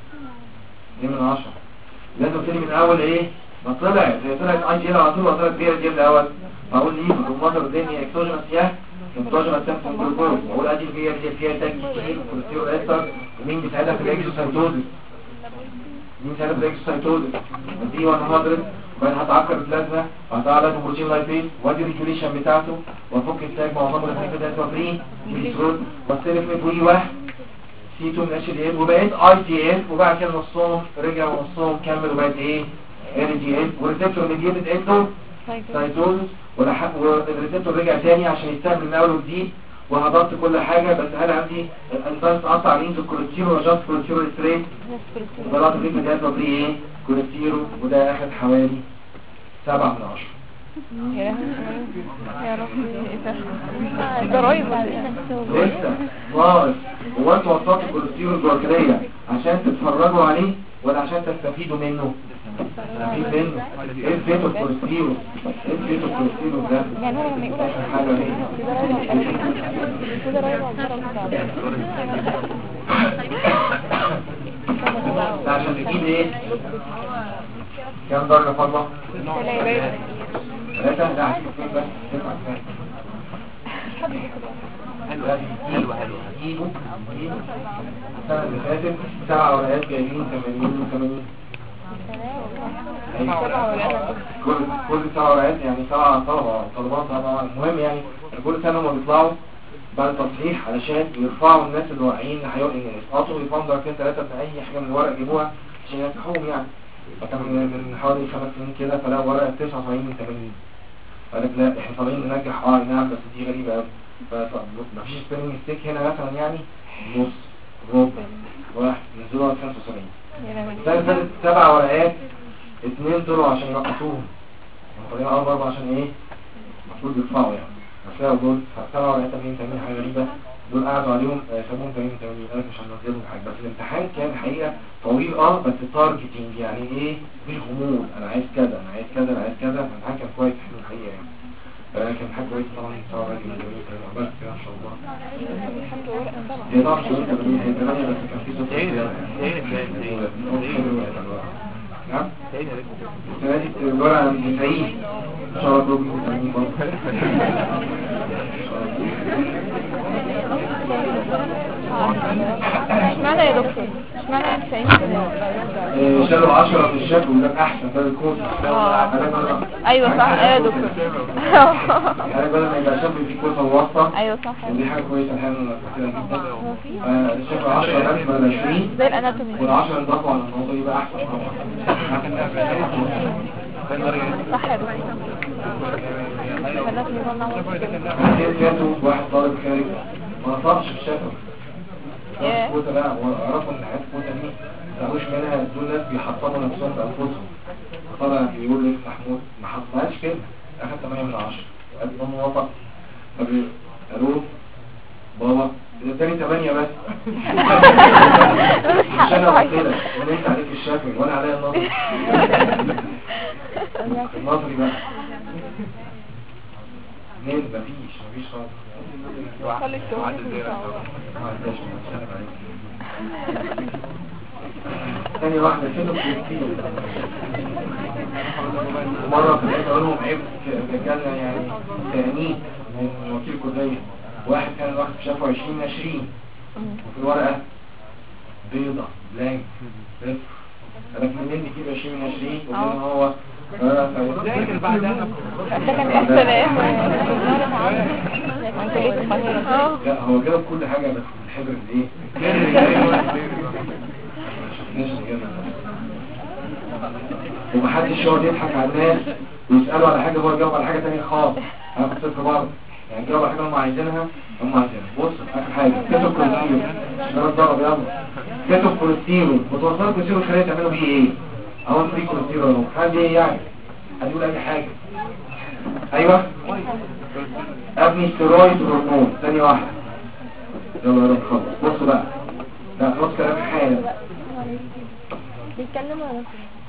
2 من 10. لازم تبتدي من الاول ايه؟ ما طلعت هي طلعت اي جي ال على طول ولا طلعت بي جي ال الاول؟ اقول ليه بالمصدر الدنيا اكسوجينس يا اكسوجينس سامسونج جلوكوز، اقول ادي البي جي فيها تاج كتير كوليسترول استر. ومين بيساعدها في الاكسوسايتوزيس؟ مين بيساعدها في الاكسوسايتوزيس؟ البي 100 وبعدين هتعكر البلازما وهتعلق بروتين لايبيز وادي الريجوليشن بتاعته وافك التاج معظمه الفريق ده فري كوليسترول والسيليك وي واحد سي 2 من اتش دي ال، وبقيت اي دي ال، وبعد كده نصهم رجع ونصهم كمل وبقت ايه؟ ال دي ال، والريسبتور ميديتد اندو سايتوزيس، والريسبتور رجع تاني عشان يستقبل من اول وجديد وهضبط كل حاجه. بس هل عندي الانزيم تقطع رينز الكوليسترول ولا جاست كوليسترول ستريت؟ وضغط الرينج ده فري ايه؟ كوليسترول، وده اخد حوالي 7 من 10. يا ربي ايه ده؟ الضرايب لسه ناقص. هو انتوا وصلتوا الكوليسترول جوه الكليه عشان تتفرجوا عليه ولا عشان تستفيدوا منه؟ تستفيد منه. ايه الفيتو الكوليسترول؟ ايه الفيتو الكوليسترول ده؟ يعني هو لما يقول حاجه ايه؟ ده عشان تجيب ايه؟ كام درجه فاضله؟ 3. لا عشان بس حلوة حلوة حلوة. جيبوا السنة اللي فاتت 7 ورقات جايبين 80 و80. كل 7 ورقات يعني 7 طلبات طبعا. المهم يعني كل سنة هم بيطلعوا بعد تصحيح علشان يرفعوا الناس اللي واقعين يسقطوا ويفهموا درجتين 3 في اي حاجة من الورق يجيبوها عشان ينجحوهم يعني. فكان من حوالي 5 سنين كده فلقوا ورقة 79 من 80. فقالك لا احنا طالعين ننجح نعم بس دي غريبة قوي. فمفيش سبيلنج ميستيك هنا مثلا يعني نص ربع واحد نزلوها 75. السنة فاتت 7 ورقات 2 طلعوا عشان ينقصوهم. طالعين أول ضربة عشان ايه؟ المفروض يرفعوا يعني. بس لا دول 7 ورقات 80 حاجة غريبة. دول قعدوا عليهم سموهم 80 قالك مش هننزلهم حاجة. بس الامتحان كان الحقيقة طويل بس التارجتنج يعني ايه؟ مفيش غموض انا عايز كذا انا عايز كذا انا عايز كذا. الامتحان كان كويس حلو الحقيقة يعني. كان حاجة كويسة طبعا. 7 ورقات جميلة عملت كده ان شاء الله. هي طبعا شغل كده هي 8 بس كان في صوت نعم السنة دي الورقة عن 90 ان شاء الله تروح 90 برضه. اشمعنى يا دكتور؟ اشمعنى 90؟ شالوا 10 في الشكل وده احسن ده الكود. ايوه صح يا دكتور. يعني بدل ما يبقى شكل في كود واسطة. ايوه صح. ودي حاجة كويسة الحقيقة كده جدا. الشكل 10 بس بدل 20 زي الاناتومي وال10 انضافوا على الموضوع يبقى احسن طبعا. صح يا دكتور. الاناتومي ظلنا كاتوا واحد طالب خارج ما نصحش في الشكل. ياه كوتا بقى وعرفوا ان حياة كوتا دي متعوش منها دول ناس بيحطموا نفسهم بأنفسهم. فطبعا بيقول لك محمود ما حطمهاش كده اخد 8 من 10 قال له وطأ. قالوا بابا ده تاني 8 بس. مش انا قلت لك ان انت عليك الشكل وانا عليا النظر. النظري بقى مين مفيش خالص. خليك تقول ثانية واحدة كده كتير. مرة كنت أقولهم عيب كان يعني تأنيب من وكيل كلية. واحد كان واخد شافه 20 وفي الورقة بيضة بلانك صفر. أنا منين نجيب 20 من 20 وقلنا هو ذاكر بعدها. ده كان احسن لا هو جاب كل حاجة بس الحبر الايه ما شفناش الإجابة. ومحدش يقعد يضحك على الناس ويسألوا على حاجة هو يجاوب على حاجة تانية خالص. هاخد صفر برضه يعني جاوب على حاجة هم عايزينها. بص آخر حاجة كتب كوليستيرول ده الضرب يلا كتب كوليستيرول وتوصلوا كوليستيرول الخلية تعملوا بيه ايه؟ اهو فري كوليستيرول اهو حد ايه يعني؟ هنقول اي حاجة. ايوه ابني ستيرويد هرمون. ثانية واحدة يلا يا رب خلص. بصوا بقى لا خلاص كلام حالا بيتكلموا ولا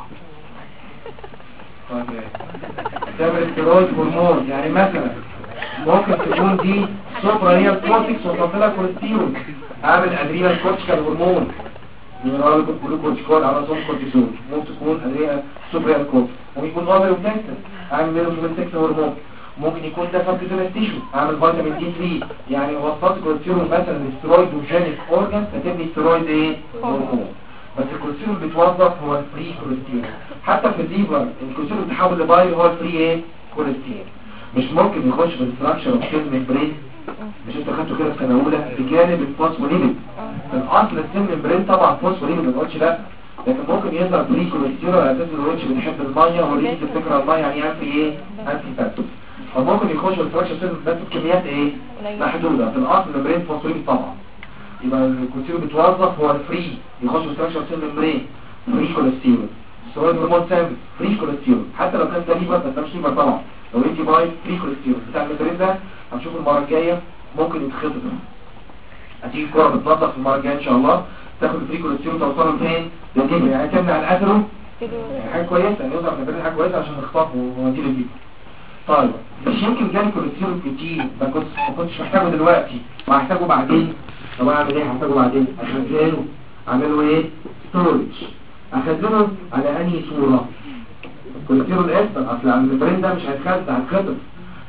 تعمل ستيرويد هرمون يعني مثلا ممكن تكون دي سوبرا هي الكورتكس وتطلع كوليستيرول. اعمل ادرينال كورتيكال هرمون نيورال جلوكورتيكول على صوم كورتيزول. ممكن تكون ادرينال سوبرا الكورتكس. ممكن يكون اوفر وبلاستر اعمل ميلوفيمنتكس هرمون. ممكن يكون ده سبكتينال تيشو اعمل فيتامين دي 3 يعني وصلت كوليسترول مثلا ستيرويدوجينيك اورجان فتبني ستيرويد ايه هرمون. بس الكوليسترول بيتوظف هو الفري كوليسترول. حتى في الليفر الكوليسترول بيتحول لبايو هو الفري ايه كوليسترول. مش ممكن يخش في الاستراكشر اوف سيل ميمبرين. مش انتوا خدتوا كده في سنه اولى بجانب الفوسفوليبيد. في الاصل السيل ميمبرين طبعا فوسفوليبيد ما بقولش لا لكن ممكن يظهر فري كوليسترول على اساس ان الوتش بنحب الميه وليس الفكره الميه يعني انفي ايه انفي فاتس. فممكن يخش في الاستراكشر سيل بس بكميات ايه محدوده. في الاصل الميمبرين فوسفوليبيد طبعا. يبقى الكوليسترول بيتوظف هو الفري يخش في الاستراكشر سيل ميمبرين فري كوليسترول. ستيرويد هرمون سامبل فري كوليسترول حتى لو كان ده ليفر بس مش ليفر طبعا. لو انت باي فري كوليسترول بتاع الميترين ده هنشوف المره الجايه ممكن يتخطط. هتيجي الكره بتنظف المره الجايه ان شاء الله تاخد الفري كوليسترول توصله فين للجبر يعني تمنع الاثرو يعني حاجه كويسه يعني يظهر الميترين حاجه كويسه عشان نخطفه ونوديه للجبر. طيب مش يمكن جالي كوليسترول كتير ما كنتش محتاجه دلوقتي وهحتاجه بعدين. طب اعمل ايه هحتاجه بعدين؟ اخزنه. اعمله ايه ستورج. اخزنه على انهي صوره؟ الكوليسترول اسفل اصل الميترين ده مش هيتخزن هيتخطف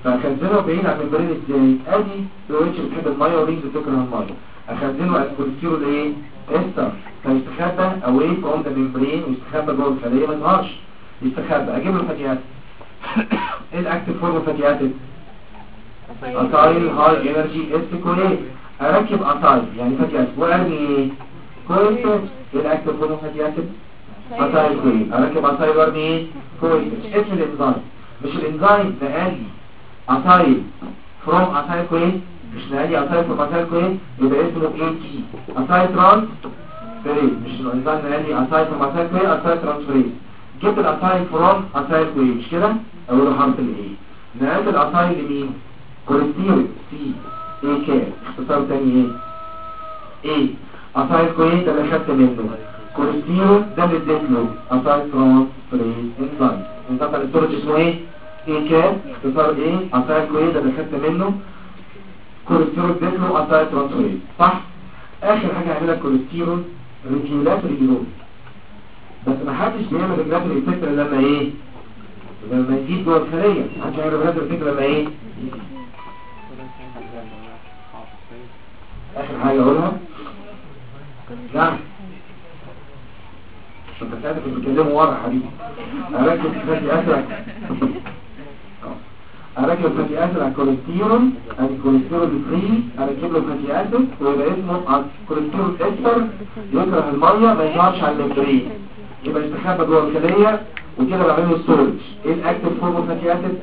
فاخزنه بعيد عن الممبرين ازاي؟ ادي الويتش بتحب الميه ورينج بتكره الميه، اخزنه على الكوليسترول ايه؟ استر، فيستخبى away from the membrane ويستخبى جوه الخليه ما يظهرش، يستخبى. اجيب له فاتي اسيد. ايه الاكتيف فورم فاتي اسيد؟ اسايل هاي انرجي استيكوليت. اركب اسايل يعني فاتي اسيد وارمي ايه؟ كويس. ايه الاكتيف فورم فاتي اسيد؟ اسايل كويس. اركب اسايل وارمي ايه؟ كويس. اسم الانزيم مش الانزيم ده قال لي اسايل فروم اسايل كويس، مش نادي اسايل فروم اسايل كويس، يبقى اسمه اي تي اسايل ترانس فريز. مش الانزيم نادي اسايل فروم اسايل كويس، اسايل ترانس فريز. جبت الاسايل فروم اسايل كويس مش كده؟ اول حرف الاي. نقلت الاسايل لمين؟ كوليسترول سي اي كام اختصار تاني ايه؟ ايه اسايل كويس ده اللي خدت منه، كوليسترول ده اللي اديت له اسايل ترانس فريز انزيم. انتقل الستورج اسمه ايه؟ ايه كام اختصار ايه؟ اسايل كويس ده اللي خدت منه كوليسترول اديت له اسايل ترانس فريز. صح؟ اخر حاجه هعملها كوليسترول ريجولاتوري جروب، بس ما حدش بيعمل ريجولاتوري افكت لما ايه؟ لما يزيد جوه الخليه. محدش يعمل ريجولاتوري افكت لما ايه؟ اخر حاجه اقولها نعم انت ساعتك بتتكلموا ورا حبيبي. اركب فاتي اسيد، اركب فاتي اسيد على الكوليسترول، ادي الكوليسترول فري، اركب له فاتي اسيد ويبقى اسمه كوليسترول استر، يكره الميه ما يظهرش على الممبرين، يبقى يستخبى جوه الخليه وكده بعمل له ستورج. ايه الاكتيف فورم فاتي اسيد؟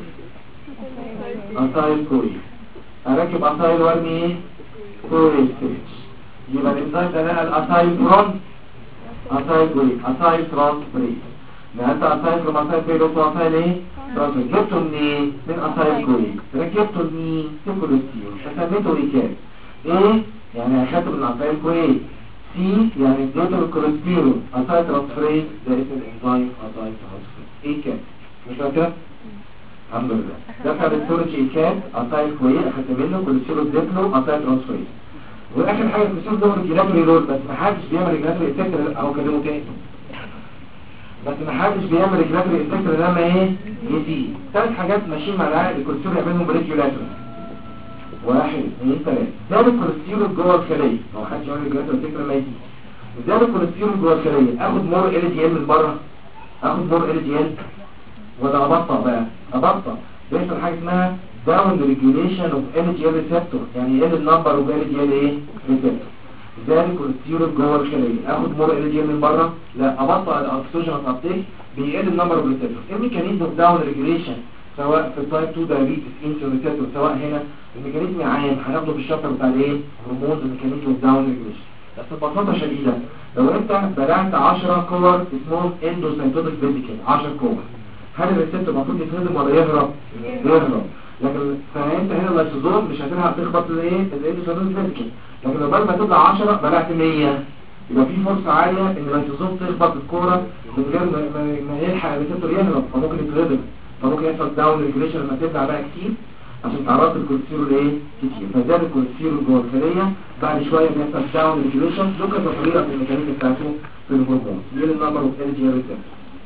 اسايل كويس. اركب اسايل وارمي ايه؟ كويس. يبقى الانزيم ده نقل اسايل فروم اسايل كويس اسايل ترانس فريز. نقلت اسايل فروم اسايل فريز اسايل ايه؟ ترانس فريز. جبته منين؟ من اسايل كويس. ركبته لمين؟ في كوليسترول فسميته ريكاب. ايه؟ يعني اخدته من اسايل كويس. سي يعني اديته الكوليسترول اسايل ترانس فريز، ده اسم الانزيم اسايل ترانس فريز. ايه كام؟ مش فاكره؟ الحمد لله. ده بتاع الستورج ايه كام؟ اسايل كويس اخدت منه كوليسترول اديته اسايل ترانس فريز. واخر حاجه الكوليسترول ده ريجولاتوري رول، بس ما حدش بيعمل ريجولاتوري افكت او كلمه تاني، بس ما حدش بيعمل ريجولاتوري افكت لما ايه؟ يزيد. ثلاث حاجات ماشيين مع العقل الكوليسترول يعملهم ريجولاتوري. 1 2 3. ده الكوليسترول جوه الخليه، ما حدش يعمل ريجولاتوري افكت لما يزيد. ده الكوليسترول جوه الخليه اخد مور ال دي ال من بره، اخد مور ال دي ال ولا ابطأ بقى؟ ابطأ. بيحصل حاجه اسمها داون ريجوليشن اوف ال دي ال ريسبتور، يعني ايه النمبر اوف ال دي ال ايه؟ ريسبتور. ذلك الكوليسترول جوه الخليه اخد مور ال دي ال من بره، لا ابطأ الاكسجين ابتيك، بيقل النمبر اوف ريسبتور. الميكانيزم اوف داون ريجوليشن سواء في التايب 2 دايابيتس انسولين ريسبتور، سواء هنا الميكانيزم عام هناخده في الشابتر بتاع الايه؟ هرمونز الميكانيزم اوف داون ريجوليشن. بس ببساطه شديده لو انت بلعت 10 كور اسمهم اندوسايتوتيك فيزيكال 10 كور، هل الريسبتور المفروض يتهضم ولا يهرب؟ يهرب. لكن فانت هنا اللايسوزوم مش هتلحق تخبط الايه؟ الاندوسايتوتيك فيزيكال. لكن لو بدل ما تطلع 10 بلعت 100، يبقى في فرصه عاليه ان اللايسوزوم تخبط الكوره من غير ما يلحق الريسبتور يهرب، فممكن يتهضم، فممكن يحصل داون ريجوليشن لما تبلع بقى كتير عشان تعرضت الكوليسترول ايه؟ كتير. فزاد الكوليسترول جوه الخليه، بعد شويه بيحصل داون ريجوليشن، ذكر تطويره في الميكانيزم بتاعته في الهرمون، يقل النمبر اوف ال دي ال ريسبتور.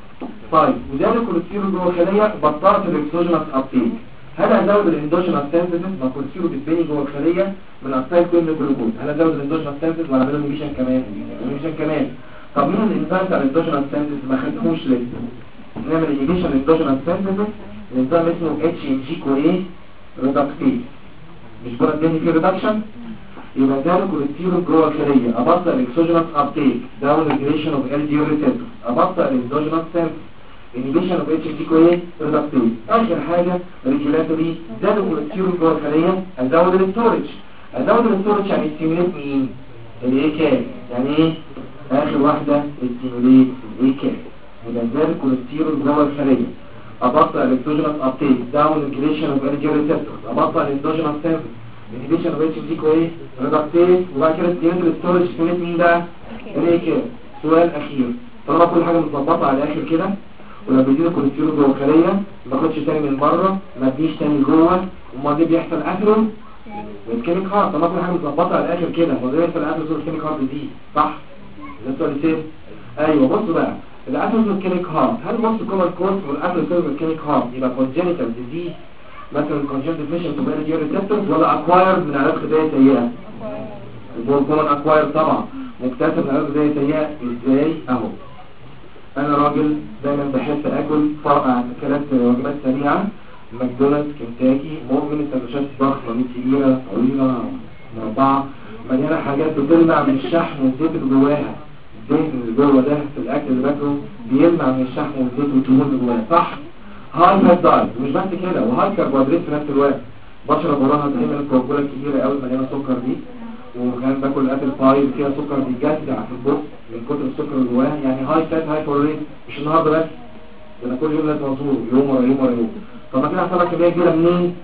طيب وزاد الكوليسترول جوه الخليه بطلت الاكسوجينوس ابتيك. هل هزود الاندوجينوس سينثيسيس؟ ما الكوليسترول بيتبني جوه الخليه من اسايل كل جلوكوز، هل ازود الاندوجينوس سينثيسيس ولا اعمل ميجيشن كمان؟ ميجيشن كمان. طب مين الانزيم بتاع الاندوجينوس سينثيسيس ما خدتوش لسه؟ نعمل ميجيشن الاندوجينوس سينثيسيس، الانزيم اسمه اتش ام جي كويه ريدكتيز، مش بره الدنيا فيه ريدكشن. يبقى ده الكوليسترول جوه الخليه ابطئ الاكسوجينوس ابتيك، داون ريجوليشن اوف ال دي ريسبتور، ابطئ الاندوجينوس سينثيسيس، انيبيشن اوف اتش دي كويه ريدكتيز. اخر حاجه ريجولاتوري، زاد الكوليسترول جوه الخليه ازود الاستورج. ازود الاستورج يعني ستيميليت مين؟ الاي كام. يعني ايه؟ اخر واحده ستيميليت الاي كام. يبقى زاد الكوليسترول جوه الخليه ابطئ الاكسوجينوس ابتيك، داون ريجوليشن اوف ال دي ريسبتور، ابطئ الاندوجينوس سينثيسيس، انيبيشن اوف اتش دي كويه ريدكتيز. وبعد كده ستيميليت الاستورج، ستيميليت مين بقى؟ الاي كام. سؤال اخير، طالما كل حاجه متظبطه على الاخر كده، ولما بيزيد الكوليسترول جوه الخليه ما باخدش تاني من بره، ما اديش تاني جوه، امال دي بيحصل اثرون والكيميك هارت. طالما كل حاجه متظبطه على الاخر كده، هو ده بيحصل اثرون والكيميك هارت دي صح؟ ده السؤال الثاني. ايوه بصوا بقى، الاثرون والكيميك هارت، هل بص كومن كورس والاثرون والكيميك هارت يبقى كونجنتال ديزيز مثلا الكونجنت ديفيشنت اوف انرجي ريسبتورز ولا اكوايرد من علاقه غذائيه سيئه؟ البوركون اكوايرد طبعا، مكتسب من علاقه غذائيه سيئه. ازاي؟ اهو انا راجل دايما بحب اكل اكلات وجبات سريعه، ماكدونالدز، كنتاكي، مؤمن السندوتشات ضخمه كبيره طويله مربعه مليانه حاجات بتلمع من الشحم والزيت اللي جواها. الزيت اللي جوه ده في الاكل اللي باكله بيلمع من الشحم والزيت والدهون اللي جواها، صح؟ هاي فات دايت، مش بس كده، وهاي كربوهيدرات في نفس الوقت. بشرب وراها دايما الكوكولا الكبيره قوي مليانه سكر دي، وكمان باكل ابل باي فيها سكر بيجزع في البق من كتر السكر اللي جواها. يعني هاي فات هاي كالوري، مش النهارده بس، ده انا كل يوم لازم ازور يوم ورا يوم ورا يوم. طب ما كده هحصل لك كميه كبيره منين؟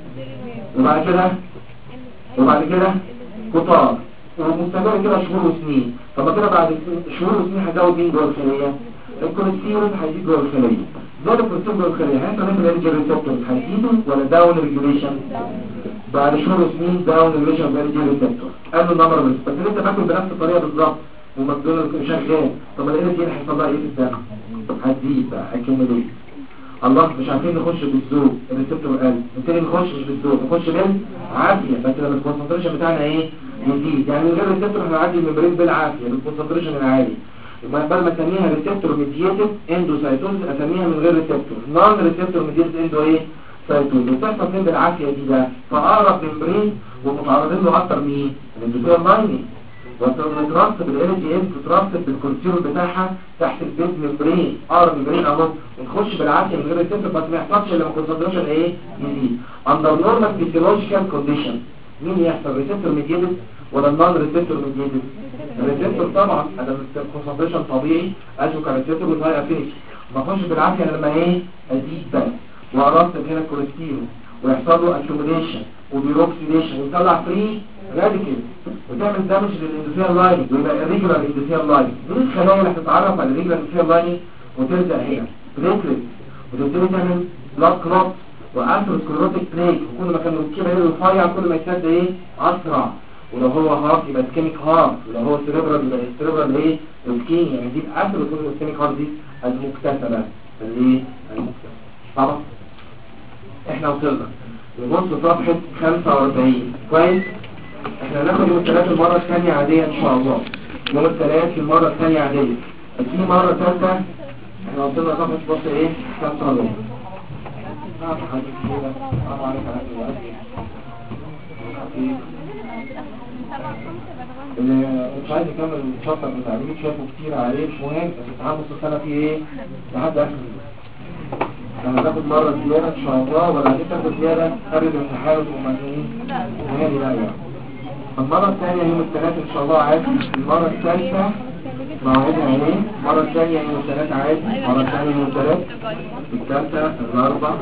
وبعد كده كتار ومستمر كده شهور وسنين. طب ما كده بعد شهور وسنين هزود مين جوه الخليه؟ الكوليسترول هيزيد جوه الخليه. زود الكوليسترول جوه الخليه هيحصل ايه في الانرجي ريسبتور؟ هيزيدوا ولا داون ريجوليشن؟ بعد شهور وسنين داون ريجوليشن في الانرجي ريسبتور. قال له نمبر بس انت باكل بنفس الطريقه بالظبط وماكدونالدز شغال. طب الانرجي هيحصل لها ايه في الدم؟ هتزيد بقى، هيكمل الله. مش عارفين نخش بالذوق، الريسبتور قال نبتدي نخش مش بالذوق، نخش بالعافيه، بس لما الكونسنتريشن بتاعنا ايه؟ يزيد. يعني من غير ريسبتور احنا هنعدي الممبرين بالعافيه بالكونسنتريشن العالي. يبقى بدل ما اسميها ريسبتور ميديتد اندوسايتوز اسميها من غير ريسبتور نون ريسبتور ميديتد اندو ايه؟ سايتوز. وبتحصل فين بالعافيه دي بقى؟ فاقرب ممبرين ومتعرضين له اكتر مين؟ الاندوثيال لايننج. وتترصب الانرجي ام تترصب بالكوليسترول بتاعها تحت البيز ممبرين، اقرب ممبرين اهو، ونخش بالعافيه من غير ريسبتور بس ما يحصلش الا لما الكونسنتريشن ايه؟ يزيد. اندر نورمال فيسيولوجيكال كونديشن مين يحصل؟ ريسبتور ميديتد ولا النون ريسبتور ميديتد؟ الريسبتور طبعا هذا الكونسنتريشن طبيعي اشو كريسبتور وهاي افينيتي. ما اخش بالعافيه لما ايه؟ ازيد بس وارصب هنا الكوليسترول ويحصل له اكيوميليشن وبيروكسيديشن ويطلع فري راديكال وتعمل دامج للاندوثيال لايننج ويبقى الريجولار اندوثيال لايننج. دي الخلايا اللي هتتعرف على الريجولار اندوثيال لايننج وتلزق هنا بليتلت وتبتدي تعمل بلاد كلوت واثيروسكليروتيك بليك، وكل ما كان الكبير رفيع كل ما يسد ايه؟ اسرع. ولو هو هارت يبقى اسكيميك هارت، ولو هو سيريبرال يبقى السيريبرال ايه؟ اسكيميا. يعني دي اثيروسكليروتيك اسكيميك هارت دي المكتسبه الايه؟ المكتسبه. طبعا احنا وصلنا نبص صفحه 45 كويس. احنا هناخد يوم الثلاث المره الثانيه عاديه ان شاء الله. يوم الثلاث المره الثانيه عاديه. في مره ثالثه احنا وصلنا صفحه بص ايه؟ 45. اللي مش عايز يكمل الشابتر بتاع الريد شافه كتير عليه مش مهم، بس امتحان نص السنه فيه ايه؟ لحد اخر لما تاخد مرة زيادة ان شاء الله، ولا عايزين تاخد زيادة قبل الامتحان وتقوم مهاني لا يعني. المرة الثانية يوم الثلاث ان شاء الله عادي. المرة الثالثة موعدها ايه؟ المرة الثانية يوم الثلاث عادي. المرة الثانية يوم الثلاث، الثالثة الاربع.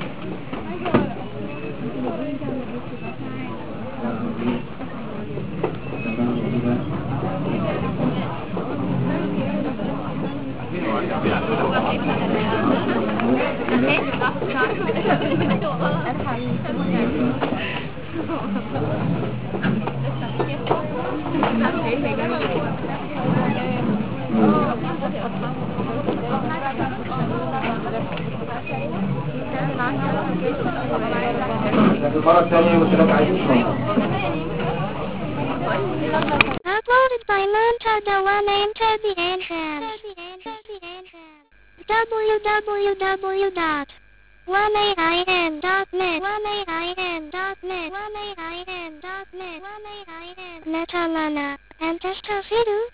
المرة الثانية والثلاث عايزين شوية. Uploaded by Monta Dewan into the entrance. www.1aim.net Netalana and Testafidu